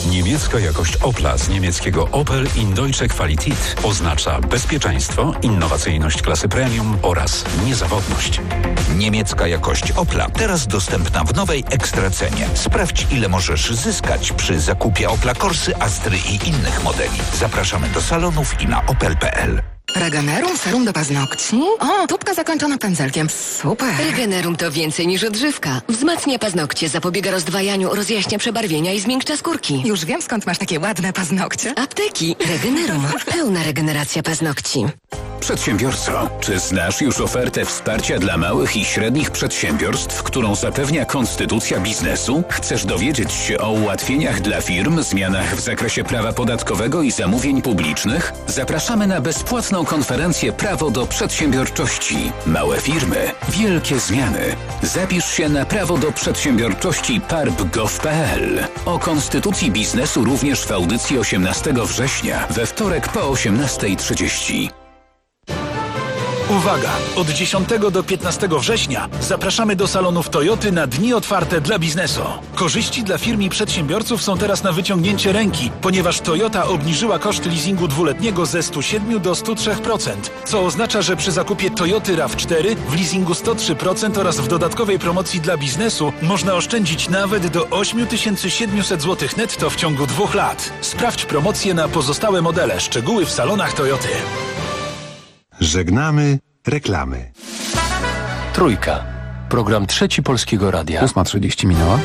Niemiecka jakość Opla z niemieckiego Opel in Deutsche Qualität oznacza bezpieczeństwo, innowacyjność klasy premium oraz niezawodność. Niemiecka jakość Opla teraz dostępna w nowej ekstracenie. Sprawdź, ile możesz zyskać przy zakupie Opla Corsy, Astry i innych modeli. Zapraszamy do salonów i na opel.pl. Regenerum serum do paznokci? O, tubka zakończona pędzelkiem. Super. Regenerum to więcej niż odżywka. Wzmacnia paznokcie, zapobiega rozdwajaniu, rozjaśnia przebarwienia i zmiękcza skórki. Już wiem, skąd masz takie ładne paznokcie. Apteki. Regenerum. Pełna regeneracja paznokci. Przedsiębiorco, czy znasz już ofertę wsparcia dla małych i średnich przedsiębiorstw, którą zapewnia Konstytucja Biznesu? Chcesz dowiedzieć się o ułatwieniach dla firm, zmianach w zakresie prawa podatkowego i zamówień publicznych? Zapraszamy na bezpłatną konferencję Prawo do Przedsiębiorczości. Małe firmy, wielkie zmiany. Zapisz się na Prawo do Przedsiębiorczości parb.gov.pl. O Konstytucji Biznesu również w audycji 18 września, we wtorek po 18:30. Uwaga! Od 10 do 15 września zapraszamy do salonów Toyoty na dni otwarte dla biznesu. Korzyści dla firm i przedsiębiorców są teraz na wyciągnięcie ręki, ponieważ Toyota obniżyła koszt leasingu dwuletniego ze 107 do 103%, co oznacza, że przy zakupie Toyoty RAV4 w leasingu 103% oraz w dodatkowej promocji dla biznesu można oszczędzić nawet do 8700 zł netto w ciągu 2 lat. Sprawdź promocję na pozostałe modele. Szczegóły w salonach Toyoty. Żegnamy reklamy. Trójka. Program Trzeci Polskiego Radia. 8:30 minęła.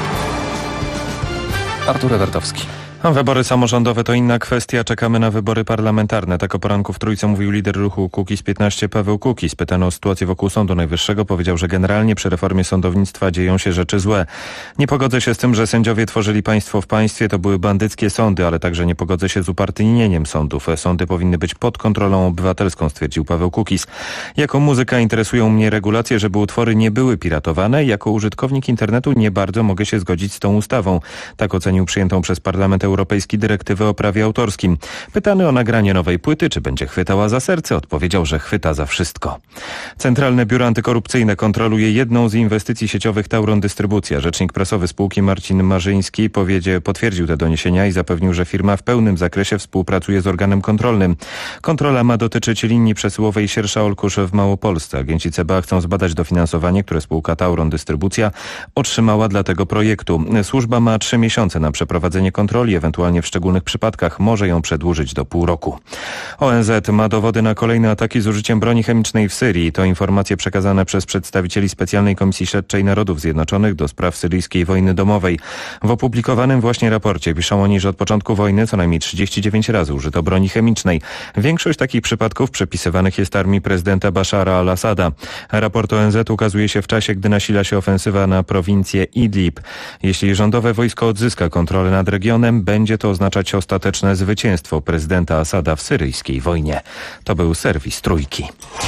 Artur Ewertowski. Wybory samorządowe to inna kwestia. Czekamy na wybory parlamentarne. Tak o poranku w Trójce mówił lider ruchu Kukiz15 Paweł Kukiz. Pytany o sytuację wokół Sądu Najwyższego powiedział, że generalnie przy reformie sądownictwa dzieją się rzeczy złe. Nie pogodzę się z tym, że sędziowie tworzyli państwo w państwie. To były bandyckie sądy, ale także nie pogodzę się z upartyjnieniem sądów. Sądy powinny być pod kontrolą obywatelską, stwierdził Paweł Kukiz. Jako muzyka interesują mnie regulacje, żeby utwory nie były piratowane. Jako użytkownik internetu nie bardzo mogę się zgodzić z tą ustawą. Tak ocenił przyjętą przez Parlament Europejski dyrektywę o prawie autorskim. Pytany o nagranie nowej płyty, czy będzie chwytała za serce, odpowiedział, że chwyta za wszystko. Centralne Biuro Antykorupcyjne kontroluje jedną z inwestycji sieciowych Tauron Dystrybucja. Rzecznik prasowy spółki Marcin Marzyński potwierdził te doniesienia i zapewnił, że firma w pełnym zakresie współpracuje z organem kontrolnym. Kontrola ma dotyczyć linii przesyłowej Siersza-Olkusz w Małopolsce. Agenci CBA chcą zbadać dofinansowanie, które spółka Tauron Dystrybucja otrzymała dla tego projektu. Służba ma 3 miesiące na przeprowadzenie kontroli, ewentualnie w szczególnych przypadkach może ją przedłużyć do pół roku. ONZ ma dowody na kolejne ataki z użyciem broni chemicznej w Syrii. To informacje przekazane przez przedstawicieli Specjalnej Komisji Śledczej Narodów Zjednoczonych do spraw syryjskiej wojny domowej. W opublikowanym właśnie raporcie piszą oni, że od początku wojny co najmniej 39 razy użyto broni chemicznej. Większość takich przypadków przepisywanych jest armii prezydenta Bashara al-Assada. Raport ONZ ukazuje się w czasie, gdy nasila się ofensywa na prowincję Idlib. Jeśli rządowe wojsko odzyska kontrolę nad regionem, będzie to oznaczać ostateczne zwycięstwo prezydenta Assada w syryjskiej wojnie. To był serwis Trójki.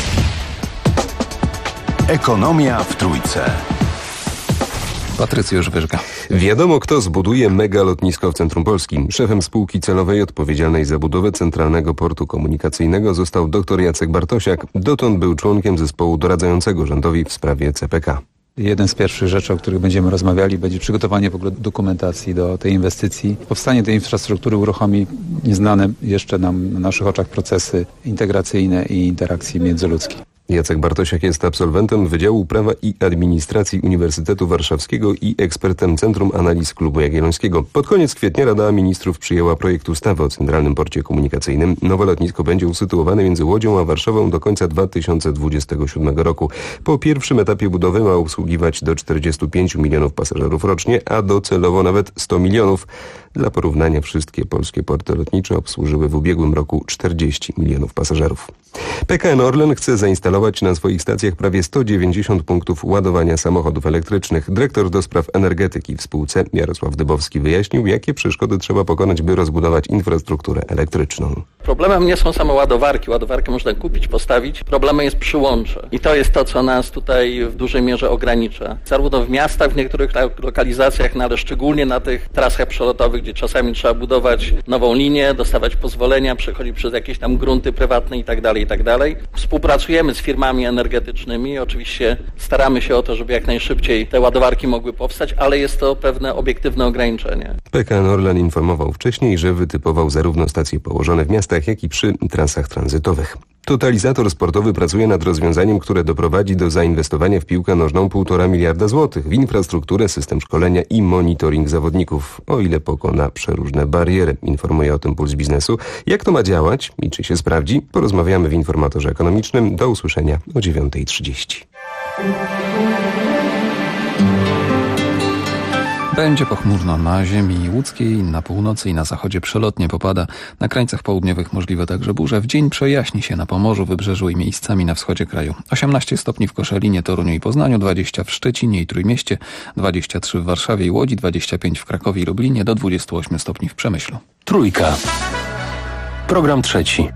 Ekonomia w Trójce. Patrycjusz Wyżga. Wiadomo, kto zbuduje mega lotnisko w centrum Polski. Szefem spółki celowej odpowiedzialnej za budowę Centralnego Portu Komunikacyjnego został dr Jacek Bartosiak. Dotąd był członkiem zespołu doradzającego rządowi w sprawie CPK. Jeden z pierwszych rzeczy, o których będziemy rozmawiali, będzie przygotowanie w ogóle dokumentacji do tej inwestycji. Powstanie tej infrastruktury uruchomi nieznane jeszcze nam na naszych oczach procesy integracyjne i interakcji międzyludzkiej. Jacek Bartosiak jest absolwentem Wydziału Prawa i Administracji Uniwersytetu Warszawskiego i ekspertem Centrum Analiz Klubu Jagiellońskiego. Pod koniec kwietnia Rada Ministrów przyjęła projekt ustawy o Centralnym Porcie Komunikacyjnym. Nowe lotnisko będzie usytuowane między Łodzią a Warszawą do końca 2027 roku. Po pierwszym etapie budowy ma obsługiwać do 45 milionów pasażerów rocznie, a docelowo nawet 100 milionów. Dla porównania wszystkie polskie porty lotnicze obsłużyły w ubiegłym roku 40 milionów pasażerów. PKN Orlen chce zainstalować na swoich stacjach prawie 190 punktów ładowania samochodów elektrycznych. Dyrektor do spraw energetyki w spółce Jarosław Dybowski wyjaśnił, jakie przeszkody trzeba pokonać, by rozbudować infrastrukturę elektryczną. Problemem nie są same ładowarki. Ładowarkę można kupić, postawić. Problemem jest przyłącze. I to jest to, co nas tutaj w dużej mierze ogranicza. Zarówno w miastach, w niektórych lokalizacjach, no ale szczególnie na tych trasach przelotowych, gdzie czasami trzeba budować nową linię, dostawać pozwolenia, przechodzić przez jakieś tam grunty prywatne i tak dalej. Współpracujemy z firmami energetycznymi. Oczywiście staramy się o to, żeby jak najszybciej te ładowarki mogły powstać, ale jest to pewne obiektywne ograniczenie. PKN Orlen informował wcześniej, że wytypował zarówno stacje położone w miastach, jak i przy trasach tranzytowych. Totalizator sportowy pracuje nad rozwiązaniem, które doprowadzi do zainwestowania w piłkę nożną 1,5 miliarda złotych, w infrastrukturę, system szkolenia i monitoring zawodników, o ile pokona przeróżne bariery. Informuje o tym Puls Biznesu. Jak to ma działać i czy się sprawdzi? Porozmawiamy w Informatorze Ekonomicznym. Do usłyszenia o 9:30. Będzie pochmurno na ziemi łódzkiej, na północy i na zachodzie przelotnie popada. Na krańcach południowych możliwe także burze. W dzień przejaśni się na Pomorzu, Wybrzeżu i miejscami na wschodzie kraju. 18 stopni w Koszalinie, Toruniu i Poznaniu, 20 w Szczecinie i Trójmieście, 23 w Warszawie i Łodzi, 25 w Krakowie i Lublinie, do 28 stopni w Przemyślu. Trójka. Program trzeci.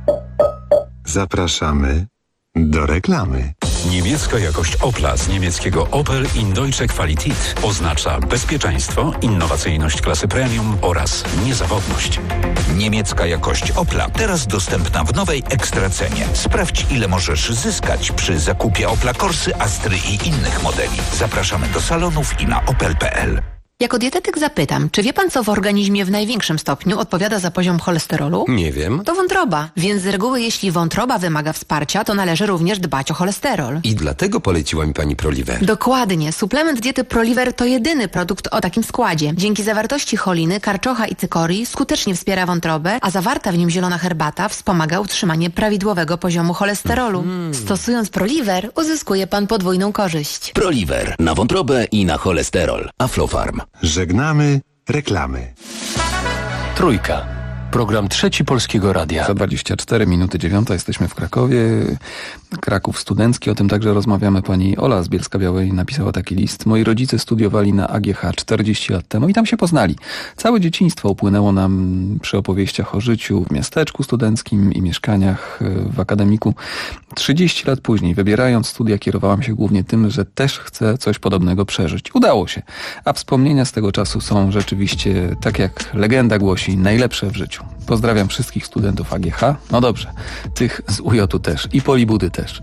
Zapraszamy do reklamy. Niemiecka jakość Opla z niemieckiego Opel Indeutsche Qualität oznacza bezpieczeństwo, innowacyjność klasy premium oraz niezawodność. Niemiecka jakość Opla teraz dostępna w nowej ekstracenie. Sprawdź, ile możesz zyskać przy zakupie Opla Corsy, Astry i innych modeli. Zapraszamy do salonów i na opel.pl. Jako dietetyk zapytam, czy wie pan, co w organizmie w największym stopniu odpowiada za poziom cholesterolu? Nie wiem. To wątroba. Więc z reguły, jeśli wątroba wymaga wsparcia, to należy również dbać o cholesterol. I dlatego poleciła mi pani Proliver. Dokładnie. Suplement diety Proliver to jedyny produkt o takim składzie. Dzięki zawartości choliny, karczocha i cykorii skutecznie wspiera wątrobę, a zawarta w nim zielona herbata wspomaga utrzymanie prawidłowego poziomu cholesterolu. Stosując Proliver, uzyskuje pan podwójną korzyść. Proliver. Na wątrobę i na cholesterol. Aflofarm. Żegnamy reklamy. Trójka. Program trzeci Polskiego Radia. Za 24 minuty 9 jesteśmy w Krakowie. Kraków Studencki, o tym także rozmawiamy. Pani Ola z Bielska-Białej napisała taki list. Moi rodzice studiowali na AGH 40 lat temu i tam się poznali. Całe dzieciństwo upłynęło nam przy opowieściach o życiu w miasteczku studenckim i mieszkaniach w akademiku. 30 lat później, wybierając studia, kierowałam się głównie tym, że też chcę coś podobnego przeżyć. Udało się. A wspomnienia z tego czasu są rzeczywiście, tak jak legenda głosi, najlepsze w życiu. Pozdrawiam wszystkich studentów AGH. No dobrze, tych z UJ-u też i Polibudy też.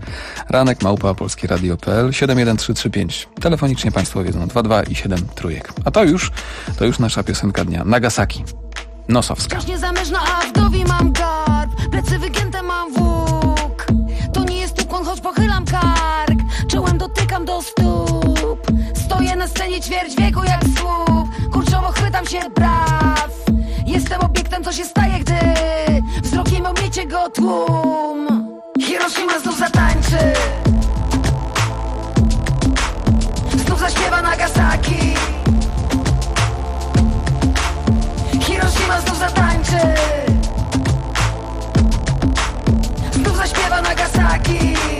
Ranek@polskieradio.pl 71335. Telefonicznie państwo wiedzą 22 i 7 trójek. A to już nasza piosenka dnia. Nagasaki. Nosowska. Wciąż niezamężna, a w głowie mam garb. Plecy wygięte mam włók. To nie jest ukłon, choć pochylam kark. Czołem dotykam do stóp. Stoję na scenie ćwierć wieku jak słup. Kurczowo chwytam się braw. Jestem obiektem, co się staje, gdy wzrokiem omiecie go tłum. Hiroshima znów zatańczy. Znów zaśpiewa Nagasaki. Hiroshima znów zatańczy. Znów zaśpiewa Nagasaki.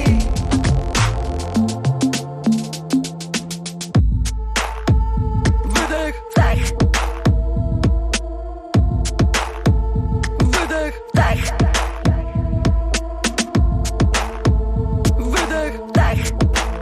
Wydech, wdech. Wydech, wdech. Wydech, wdech.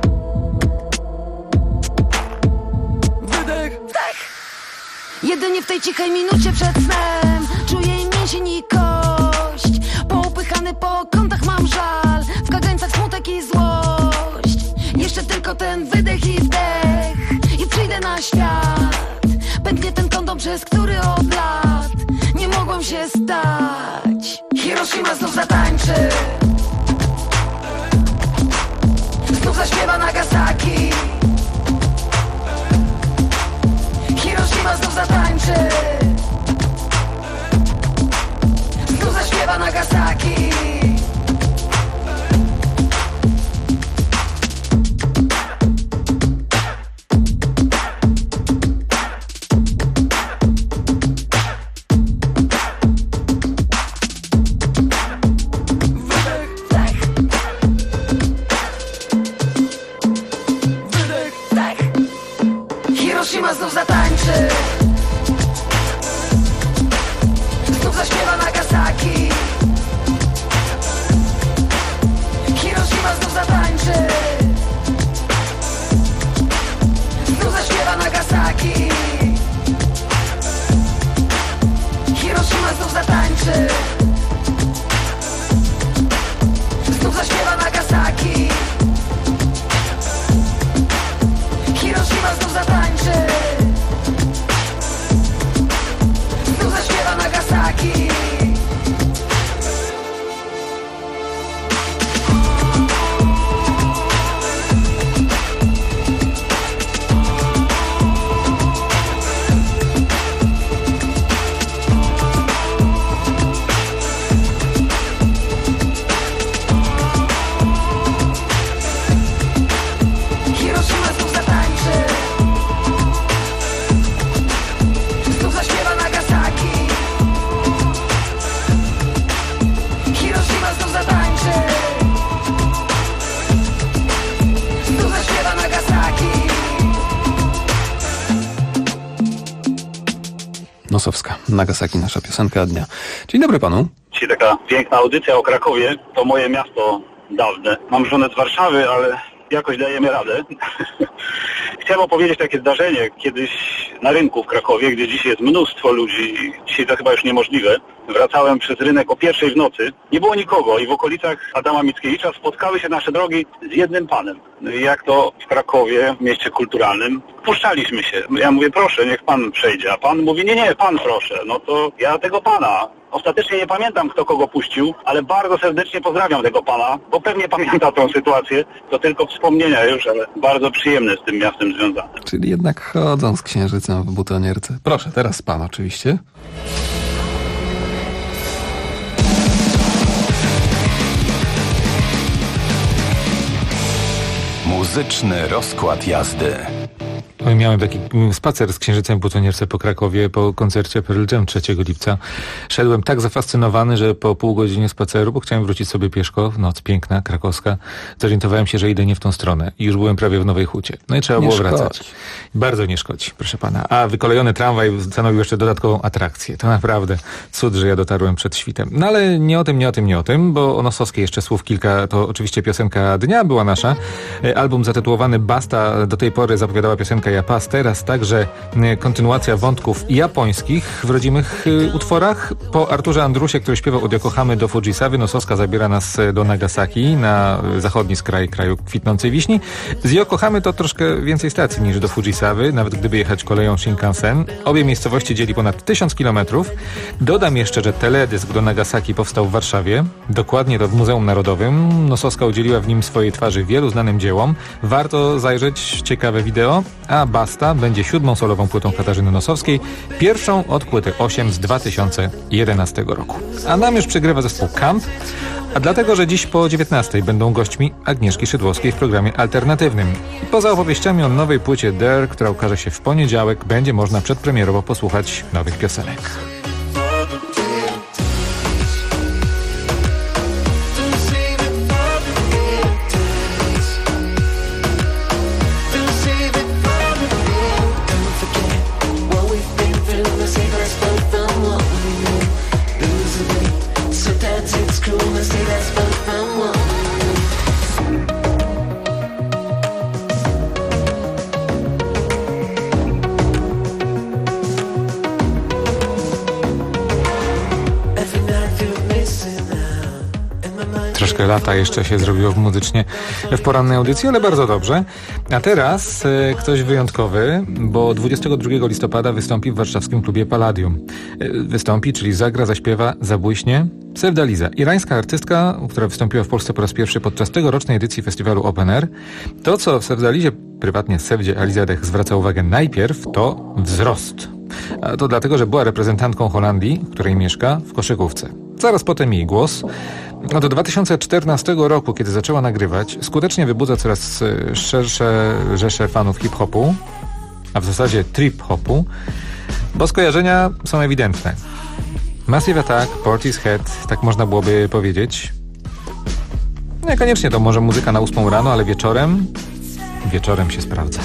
Wydech, wdech. Jedynie w tej cichej minucie przed snem czuję i mięsień i kość. Poupychany po kątach mam żal, w kagańcach smutek i złość. Jeszcze tylko ten wydech i wdech i przyjdę na świat. Pęknie ten kondom, przez który od lat nie mogłem się stać. Hiroshima znów zatańczy. Znów zaśpiewa Nagasaki. Hiroshima znów zatańczy. Znów zaśpiewa Nagasaki. Hiroshima znów zatańczy. Znów zaśpiewa Nagasaki. Nosowska. Nagasaki, nasza piosenka dnia. Dzień dobry panu. Dzisiaj taka piękna audycja o Krakowie. To moje miasto dawne. Mam żonę z Warszawy, ale jakoś dajemy radę. Chciałem opowiedzieć takie zdarzenie kiedyś na rynku w Krakowie, gdzie dzisiaj jest mnóstwo ludzi. Dzisiaj to chyba już niemożliwe. Wracałem przez rynek o 1:00 w nocy. Nie było nikogo i w okolicach Adama Mickiewicza spotkały się nasze drogi z jednym panem. Jak to w Krakowie, w mieście kulturalnym, puszczaliśmy się. Ja mówię, proszę, niech pan przejdzie. A pan mówi, nie, pan proszę. No to ja tego pana. Ostatecznie nie pamiętam, kto kogo puścił, ale bardzo serdecznie pozdrawiam tego pana, bo pewnie pamięta tą sytuację. To tylko wspomnienia już, ale bardzo przyjemne z tym miastem związane. Czyli jednak chodzą z księżycem w butonierce. Proszę, teraz pan oczywiście. Muzyczny rozkład jazdy. Miałem taki spacer z księżycem w butonierce po Krakowie po koncercie Pearl Jam 3 lipca. Szedłem tak zafascynowany, że po pół godziny spaceru, bo chciałem wrócić sobie pieszko, noc piękna, krakowska, zorientowałem się, że idę nie w tą stronę i już byłem prawie w Nowej Hucie. No i trzeba było wracać. Bardzo nie szkodzi, proszę pana. A wykolejony tramwaj stanowił jeszcze dodatkową atrakcję. To naprawdę cud, że ja dotarłem przed świtem. No ale nie o tym, bo o Nosowskiej jeszcze słów kilka. To oczywiście piosenka dnia była nasza. Album zatytułowany Basta do tej pory zapowiadała piosenka Ja Pas, teraz także kontynuacja wątków japońskich w rodzimych utworach. Po Arturze Andrusie, który śpiewał od Yokohamy do Fujisawy, Nosowska zabiera nas do Nagasaki, na zachodni skraj kraju kwitnącej wiśni. Z Yokohamy to troszkę więcej stacji niż do Fujisawy, nawet gdyby jechać koleją Shinkansen. Obie miejscowości dzieli ponad 1000 kilometrów. Dodam jeszcze, że teledysk do Nagasaki powstał w Warszawie, dokładnie to w Muzeum Narodowym. Nosowska udzieliła w nim swojej twarzy wielu znanym dziełom. Warto zajrzeć, ciekawe wideo. A Basta będzie 7. solową płytą Katarzyny Nosowskiej, pierwszą od płyty 8 z 2011 roku. A nam już przygrywa zespół Camp, a dlatego, że dziś po 19 będą gośćmi Agnieszki Szydłowskiej w programie alternatywnym. I poza opowieściami o nowej płycie Dare, która ukaże się w poniedziałek, będzie można przedpremierowo posłuchać nowych piosenek. Troszkę lata jeszcze się zrobiło muzycznie w porannej audycji, ale bardzo dobrze. A teraz ktoś wyjątkowy, bo 22 listopada wystąpi w warszawskim klubie Palladium. Wystąpi, czyli zagra, zaśpiewa, zabłyśnie Sevdaliza, irańska artystka, która wystąpiła w Polsce po raz pierwszy podczas tegorocznej edycji festiwalu Open Air. To, co w Sevdalizie, prywatnie Sevdzie Alizadeh zwraca uwagę najpierw, to wzrost. A to dlatego, że była reprezentantką Holandii, w której mieszka, w koszykówce. Zaraz potem jej głos. Do 2014 roku, kiedy zaczęła nagrywać, skutecznie wybudza coraz szersze rzesze fanów hip-hopu, a w zasadzie trip-hopu, bo skojarzenia są ewidentne. Massive Attack, Portishead, tak można byłoby powiedzieć. Niekoniecznie to może muzyka na 8 rano, ale wieczorem się sprawdza.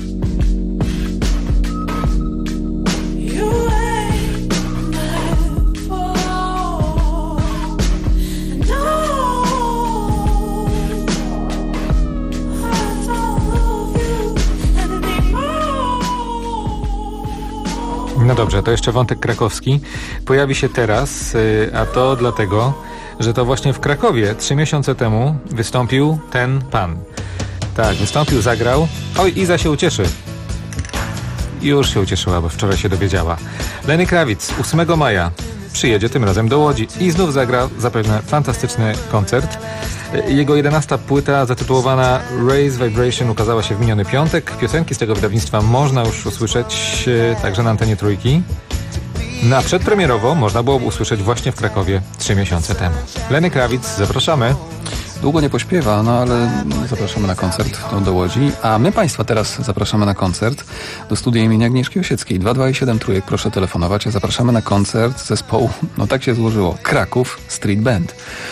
No dobrze, to jeszcze wątek krakowski. Pojawi się teraz, a to dlatego, że to właśnie w Krakowie 3 miesiące temu wystąpił ten pan. Tak, wystąpił, zagrał. Oj, Iza się ucieszy. Już się ucieszyła, bo wczoraj się dowiedziała. Lenny Kravitz 8 maja przyjedzie tym razem do Łodzi i znów zagra zapewne fantastyczny koncert. Jego 11. płyta zatytułowana Raise Vibration ukazała się w miniony piątek. Piosenki z tego wydawnictwa można już usłyszeć także na antenie Trójki. Na przedpremierowo można było usłyszeć właśnie w Krakowie 3 miesiące temu. Lenny Kravitz, zapraszamy. Długo nie pośpiewa, no ale zapraszamy na koncert do Łodzi, a my Państwa teraz zapraszamy na koncert do studia imienia Agnieszki Osieckiej. 227 Trójek, proszę telefonować. Zapraszamy na koncert zespołu, no tak się złożyło, Kraków Street Band.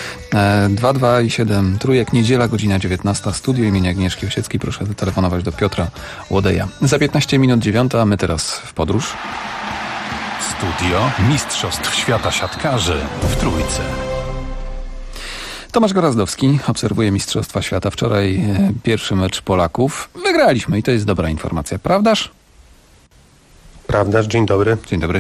227 Trójek, niedziela, godzina 19, studio imienia Agnieszki Osieckiej. Proszę telefonować do Piotra Łodeja. Za 15 minut 9, a my teraz w podróż. Studio Mistrzostw Świata Siatkarzy w Trójce. Tomasz Gorazdowski obserwuje Mistrzostwa Świata. Wczoraj pierwszy mecz Polaków. Wygraliśmy i to jest dobra informacja. Prawdaż? Prawdaż, dzień dobry. Dzień dobry.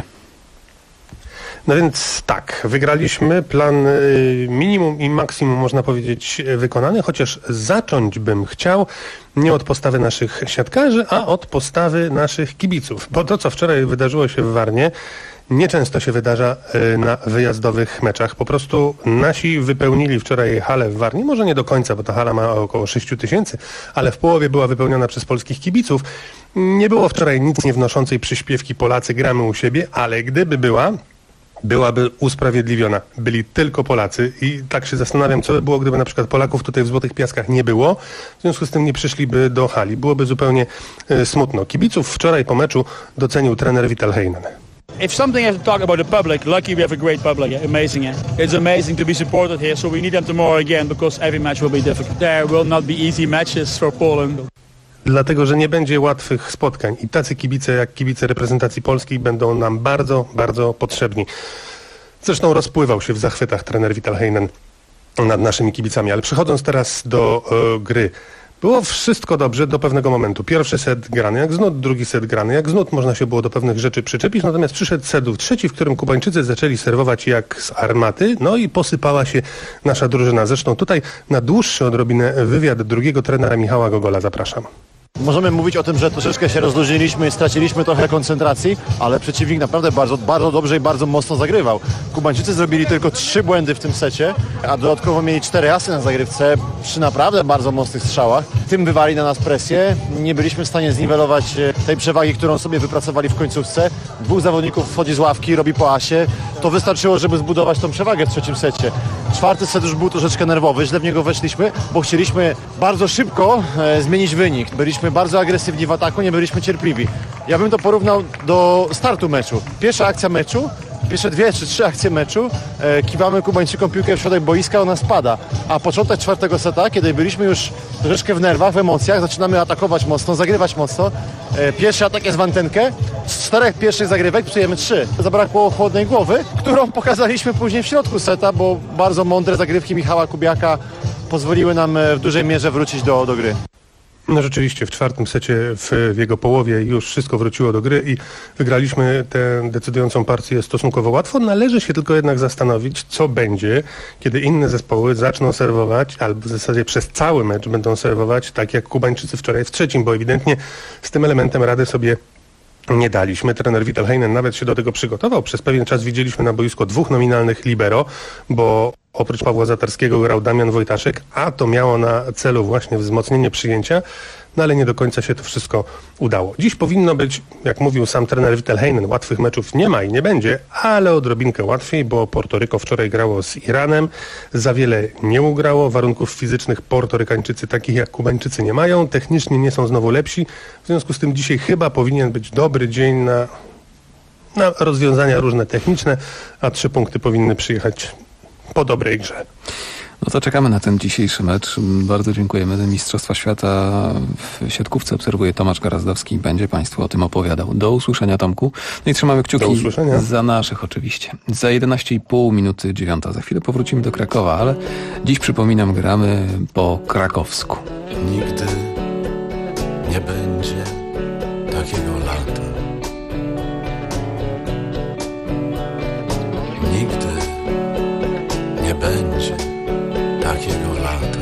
No więc tak, wygraliśmy. Plan minimum i maksimum, można powiedzieć, wykonany, chociaż zacząć bym chciał nie od postawy naszych siatkarzy, a od postawy naszych kibiców. Bo to, co wczoraj wydarzyło się w Warnie, nieczęsto się wydarza na wyjazdowych meczach. Po prostu nasi wypełnili wczoraj halę w Warnie. Może nie do końca, bo ta hala ma około 6 000, ale w połowie była wypełniona przez polskich kibiców. Nie było wczoraj nic niewnoszącej przyśpiewki Polacy gramy u siebie, ale gdyby byłaby usprawiedliwiona. Byli tylko Polacy i tak się zastanawiam, co by było, gdyby na przykład Polaków tutaj w Złotych Piaskach nie było. W związku z tym nie przyszliby do hali. Byłoby zupełnie smutno. Kibiców wczoraj po meczu docenił trener Vital Heinonen. If something has to talk about the public, lucky we have a great public, amazing. It's amazing to be supported here, so we need them tomorrow again because every match will be difficult. There will not be easy matches for Poland. Dlatego, że nie będzie łatwych spotkań i tacy kibice jak kibice reprezentacji Polski będą nam bardzo, bardzo potrzebni. Zresztą rozpływał się w zachwytach trener Vital Heinonen nad naszymi kibicami, ale przechodząc teraz do gry. Było wszystko dobrze do pewnego momentu. Pierwszy set grany jak z nut, drugi set grany jak z nut. Można się było do pewnych rzeczy przyczepić, natomiast przyszedł set trzeci, w którym Kubańczycy zaczęli serwować jak z armaty, no i posypała się nasza drużyna. Zresztą tutaj na dłuższy odrobinę wywiad drugiego trenera Michała Gogola zapraszam. Możemy mówić o tym, że troszeczkę się rozluźniliśmy i straciliśmy trochę koncentracji, ale przeciwnik naprawdę bardzo, bardzo dobrze i bardzo mocno zagrywał. Kubańczycy zrobili tylko 3 błędy w tym secie, a dodatkowo mieli 4 asy na zagrywce przy naprawdę bardzo mocnych strzałach. Tym wywali na nas presję. Nie byliśmy w stanie zniwelować tej przewagi, którą sobie wypracowali w końcówce. 2 zawodników wchodzi z ławki, robi po asie. To wystarczyło, żeby zbudować tą przewagę w trzecim secie. 4. set już był troszeczkę nerwowy, źle w niego weszliśmy, bo chcieliśmy bardzo szybko zmienić wynik. Byliśmy bardzo agresywni w ataku, nie byliśmy cierpliwi. Ja bym to porównał do startu meczu. Pierwsza akcja meczu, pierwsze 2 czy 3 akcje meczu, kiwamy Kubańczykom piłkę w środek boiska, ona spada. A początek 4. seta, kiedy byliśmy już troszeczkę w nerwach, w emocjach, zaczynamy atakować mocno, zagrywać mocno. Pierwszy atak jest w antenkę. Z 4 pierwszych zagrywek psujemy 3. Zabrakło chłodnej głowy, którą pokazaliśmy później w środku seta, bo bardzo mądre zagrywki Michała Kubiaka pozwoliły nam w dużej mierze wrócić do gry. No rzeczywiście w 4. secie w jego połowie już wszystko wróciło do gry i wygraliśmy tę decydującą partię stosunkowo łatwo. Należy się tylko jednak zastanowić, co będzie, kiedy inne zespoły zaczną serwować, albo w zasadzie przez cały mecz będą serwować tak jak Kubańczycy wczoraj w trzecim, bo ewidentnie z tym elementem rady sobie nie daliśmy. Trener Vital Heinonen nawet się do tego przygotował. Przez pewien czas widzieliśmy na boisku 2 nominalnych libero, bo oprócz Pawła Zatarskiego grał Damian Wojtaszek, a to miało na celu właśnie wzmocnienie przyjęcia, no ale nie do końca się to wszystko udało. Dziś powinno być, jak mówił sam trener Vital Heinonen, łatwych meczów nie ma i nie będzie, ale odrobinkę łatwiej, bo Portoryko wczoraj grało z Iranem, za wiele nie ugrało, warunków fizycznych Portorykańczycy takich jak Kubańczycy nie mają, technicznie nie są znowu lepsi, w związku z tym dzisiaj chyba powinien być dobry dzień na rozwiązania różne techniczne, a 3 punkty powinny przyjechać po dobrej grze. No to czekamy na ten dzisiejszy mecz. Bardzo dziękujemy. Mistrzostwa Świata w siatkówce obserwuje Tomasz Gorazdowski. Będzie Państwu o tym opowiadał. Do usłyszenia, Tomku. No i trzymamy kciuki za naszych oczywiście. Za 11,5 minuty 9. Za chwilę powrócimy do Krakowa, ale dziś przypominam, gramy po krakowsku. Nigdy nie będzie takiego lata. Nigdy nie będzie takiego lata.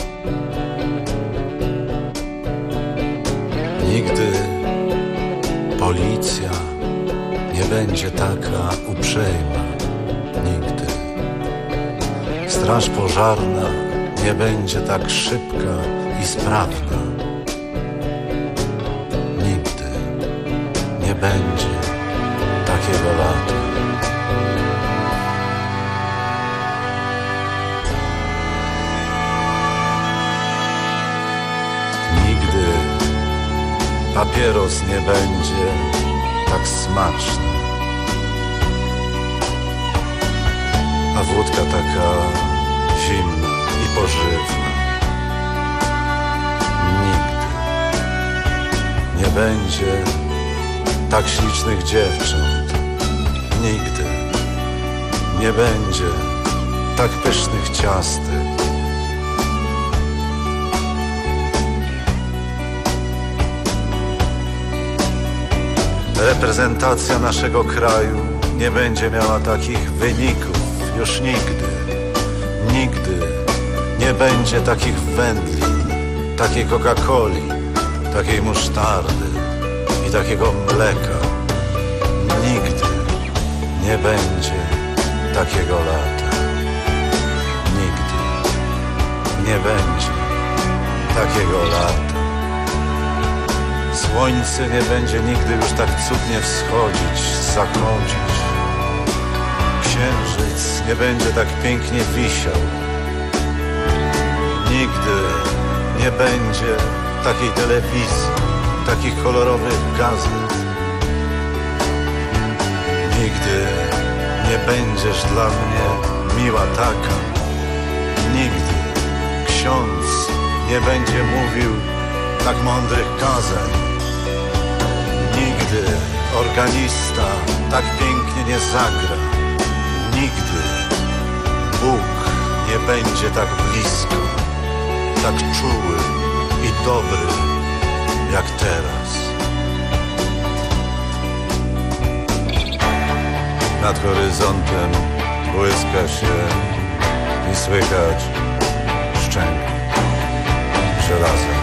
Nigdy policja nie będzie taka uprzejma. Nigdy straż pożarna nie będzie tak szybka i sprawna. Nigdy nie będzie takiego lata. Papieros nie będzie tak smaczny, a wódka taka zimna i pożywna. Nigdy nie będzie tak ślicznych dziewcząt nigdy nie będzie tak pysznych ciastek. Reprezentacja naszego kraju nie będzie miała takich wyników już nigdy. Nigdy nie będzie takich wędlin, takiej Coca-Coli, takiej musztardy i takiego mleka. Nigdy nie będzie takiego lata. Nigdy nie będzie takiego lata. Słońce nie będzie nigdy już tak cudnie wschodzić, zachodzić. Księżyc nie będzie tak pięknie wisiał. Nigdy nie będzie takiej telewizji, takich kolorowych gazet. Nigdy nie będziesz dla mnie miła taka. Nigdy ksiądz nie będzie mówił tak mądrych kazań. Nigdy organista tak pięknie nie zagra. Nigdy Bóg nie będzie tak blisko, tak czuły i dobry jak teraz. Nad horyzontem błyska się i słychać szczęk żelaza.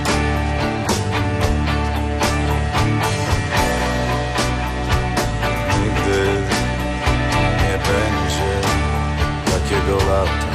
Nigdy nie będzie takiego lata.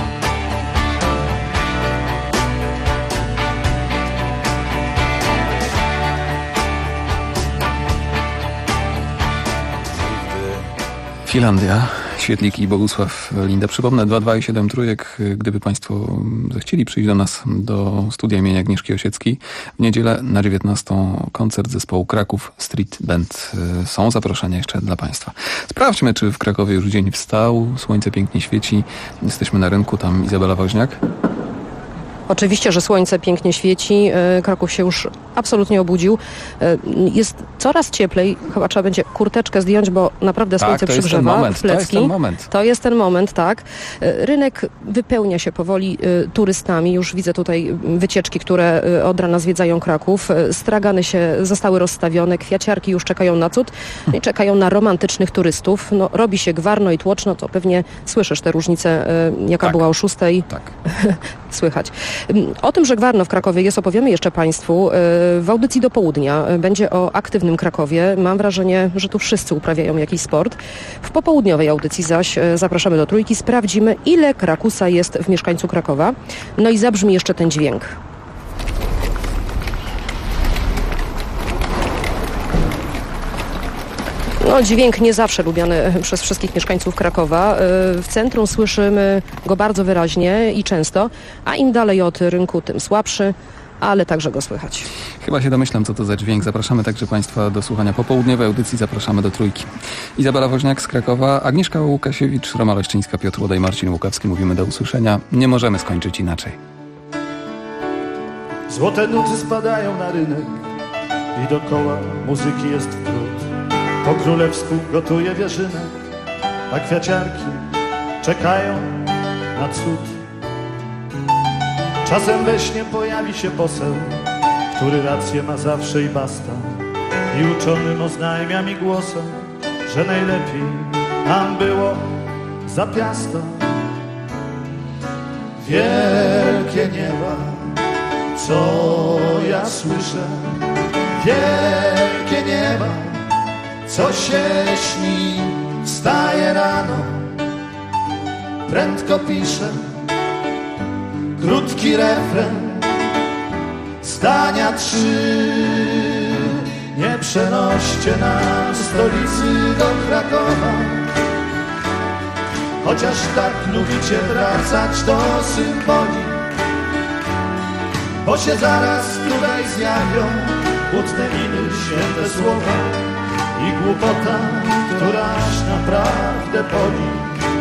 Finlandia, Świetliki i Bogusław Linda. Przypomnę, 227 trójek, gdyby Państwo zechcieli przyjść do nas do studia imienia Agnieszki Osieckiej. W niedzielę na 19 koncert zespołu Kraków Street Band. Są zaproszenia jeszcze dla Państwa. Sprawdźmy, czy w Krakowie już dzień wstał, słońce pięknie świeci. Jesteśmy na rynku, tam Izabela Woźniak. Oczywiście, że słońce pięknie świeci, Kraków się już absolutnie obudził. Jest coraz cieplej, chyba trzeba będzie kurteczkę zdjąć, bo naprawdę słońce przygrzewa w plecki. To jest ten moment, tak. Rynek wypełnia się powoli turystami. Już widzę tutaj wycieczki, które od rana zwiedzają Kraków. Stragany się zostały rozstawione, kwiaciarki już czekają na cud i czekają na romantycznych turystów. No, robi się gwarno i tłoczno, to pewnie słyszysz tę różnicę, jaka była o 6. Tak. Słychać. O tym, że gwarno w Krakowie jest, opowiemy jeszcze Państwu w audycji do południa. Będzie o aktywnym Krakowie. Mam wrażenie, że tu wszyscy uprawiają jakiś sport. W popołudniowej audycji zaś zapraszamy do Trójki. Sprawdzimy, ile Krakusa jest w mieszkańcu Krakowa. No i zabrzmi jeszcze ten dźwięk. No, dźwięk nie zawsze lubiany przez wszystkich mieszkańców Krakowa. W centrum słyszymy go bardzo wyraźnie i często, a im dalej od rynku, tym słabszy, ale także go słychać. Chyba się domyślam, co to za dźwięk. Zapraszamy także Państwa do słuchania popołudniowej audycji. Zapraszamy do Trójki. Izabela Woźniak z Krakowa, Agnieszka Łukasiewicz, Roma Leszczyńska, Piotr Łodaj, Marcin Łukawski. Mówimy do usłyszenia. Nie możemy skończyć inaczej. Złote nuty spadają na rynek i dokoła muzyki jest wrót. Po królewsku gotuje wierzynek, a kwiaciarki czekają na cud. Czasem we śnie pojawi się poseł, który rację ma zawsze i basta. I uczonym oznajmia mi głosem, że najlepiej nam było za Piasta. Wielkie nieba, co ja słyszę, wielkie nieba, co się śni, wstaje rano, prędko pisze krótki refren, zdania 3. Nie przenoście nas stolicy do Krakowa, chociaż tak lubicie wracać do symboli, bo się zaraz tutaj zjawią butne miny, święte słowa i głupota, któraś naprawdę boli.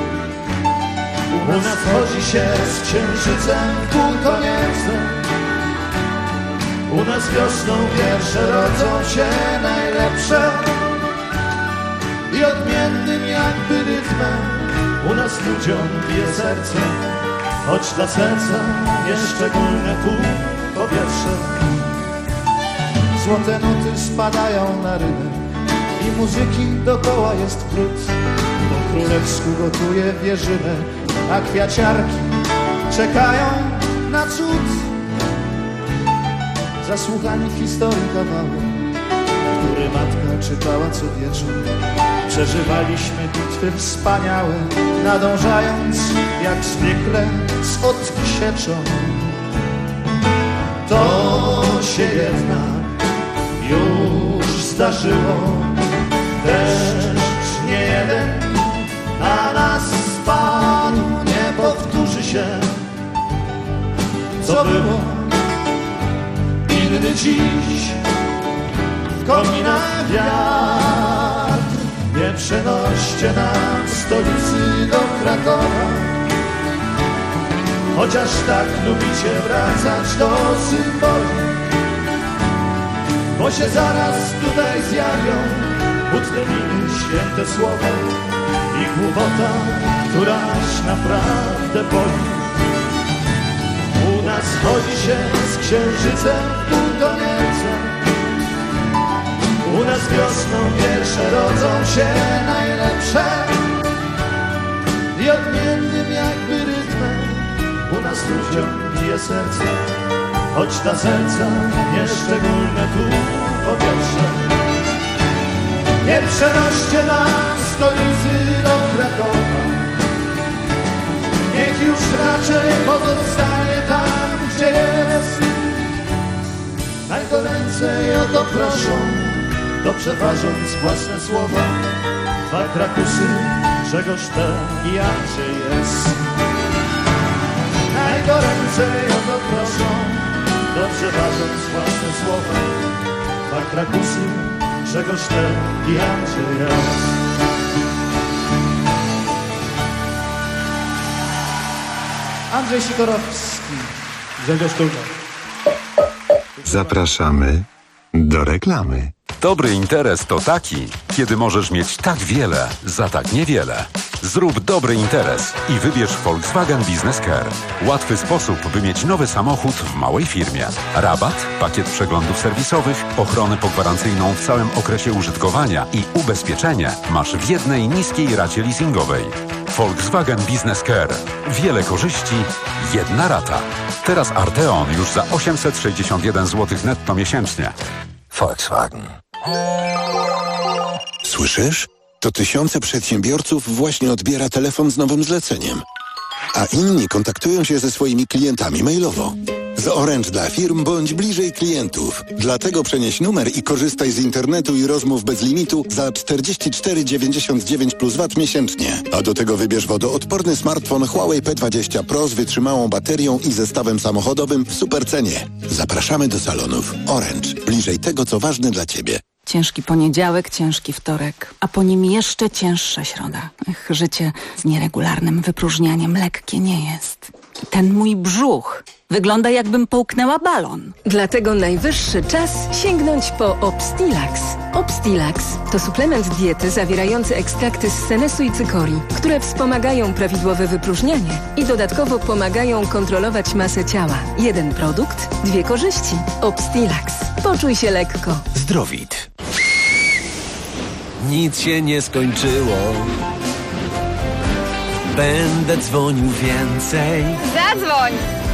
U nas chodzi się z księżycem w półkoniecem, u nas wiosną wiersze rodzą się najlepsze. i odmiennym jakby rytmem u nas ludziom bije serce, choć dla serca nieszczególne tu powietrze. Złote nuty spadają na rynek i muzyki dookoła jest brud. Po królewsku gotuje wierzynek, a kwiaciarki czekają na cud. Zasłuchani w historii kawałek, który matka czytała co wieczór. Przeżywaliśmy bitwy wspaniałe, nadążając jak zwykle z odsieczą. To się jednak już zdarzyło, deszcz nie jeden na nas spadł. Nie powtórzy się, co było. Inny dziś w kominach wiatr. Nie przenoście nam stolicy do Krakowa, chociaż tak lubicie wracać do symboli, bo się zaraz tutaj zjawią butne miny, święte słowa i głupota, która aż naprawdę boli. U nas chodzi się z księżycem pół do nieca. U nas wiosną wiersze rodzą się najlepsze i odmiennym jakby rytmem u nas ludziom bije serce, choć dla serca nieszczególne tu powietrze. Nie przenoście nam stolicy do Krakowa, niech już raczej pozostanie tam, gdzie jest. Najgoręcej o to proszą, dobrze ważąc własne słowa, dwa Krakusy, Grzegorz T. i Andrzej jest. Najgoręcej o to proszą, dobrze ważąc własne słowa, dwa Krakusy, Grzegorz T. i Andrzej jest. Andrzej Sikorowski, Grzegorz Tuga. Zapraszamy do reklamy. Dobry interes to taki, kiedy możesz mieć tak wiele za tak niewiele. Zrób dobry interes i wybierz Volkswagen Business Care. Łatwy sposób, by mieć nowy samochód w małej firmie. Rabat, pakiet przeglądów serwisowych, ochronę pogwarancyjną w całym okresie użytkowania i ubezpieczenie masz w jednej niskiej racie leasingowej. Volkswagen Business Care. Wiele korzyści, jedna rata. Teraz Arteon już za 861 zł netto miesięcznie. Volkswagen. Słyszysz? To tysiące przedsiębiorców właśnie odbiera telefon z nowym zleceniem, a inni kontaktują się ze swoimi klientami mailowo. Z Orange dla firm bądź bliżej klientów. Dlatego przenieś numer i korzystaj z internetu i rozmów bez limitu za 44,99 plus VAT miesięcznie. A do tego wybierz wodoodporny smartfon Huawei P20 Pro z wytrzymałą baterią i zestawem samochodowym w supercenie. Zapraszamy do salonów. Orange. Bliżej tego, co ważne dla Ciebie. Ciężki poniedziałek, ciężki wtorek, a po nim jeszcze cięższa środa. Życie z nieregularnym wypróżnianiem lekkie nie jest. Ten mój brzuch wygląda, jakbym połknęła balon. Dlatego najwyższy czas sięgnąć po Obstilax. Obstilax to suplement diety zawierający ekstrakty z senesu i cykorii, które wspomagają prawidłowe wypróżnianie i dodatkowo pomagają kontrolować masę ciała. Jeden produkt, dwie korzyści. Obstilax. Poczuj się lekko. Zdrowit. Nic się nie skończyło. Będę dzwonił więcej. Zadzwoń!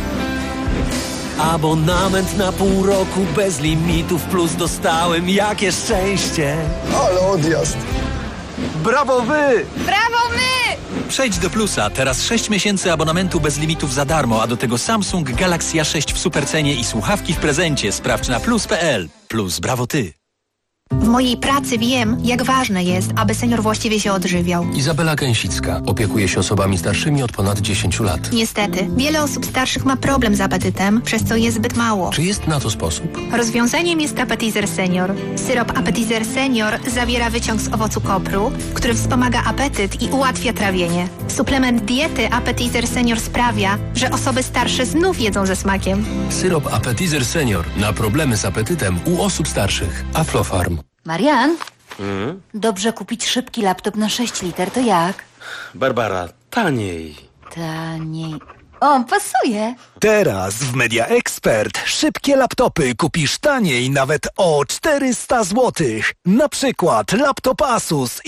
Abonament na pół roku bez limitów plus dostałem. Jakie szczęście! Ale odjazd! Brawo wy! Brawo my! Przejdź do Plusa. Teraz 6 miesięcy abonamentu bez limitów za darmo, a do tego Samsung Galaxy A6 w supercenie i słuchawki w prezencie. Sprawdź na plus.pl. Plus brawo ty. W mojej pracy wiem, jak ważne jest, aby senior właściwie się odżywiał. Izabela Gęsicka opiekuje się osobami starszymi od ponad 10 lat. Niestety, wiele osób starszych ma problem z apetytem, przez co je zbyt mało. Czy jest na to sposób? Rozwiązaniem jest Appetizer Senior. Syrop Appetizer Senior zawiera wyciąg z owocu kopru, który wspomaga apetyt i ułatwia trawienie. Suplement diety Appetizer Senior sprawia, że osoby starsze znów jedzą ze smakiem. Syrop Appetizer Senior na problemy z apetytem u osób starszych. Aflofarm. Marian, Dobrze kupić szybki laptop na 6 liter, to jak? Barbara, taniej. Taniej. O, pasuje. Teraz w Media Expert szybkie laptopy kupisz taniej nawet o 400 zł. Na przykład laptop Asus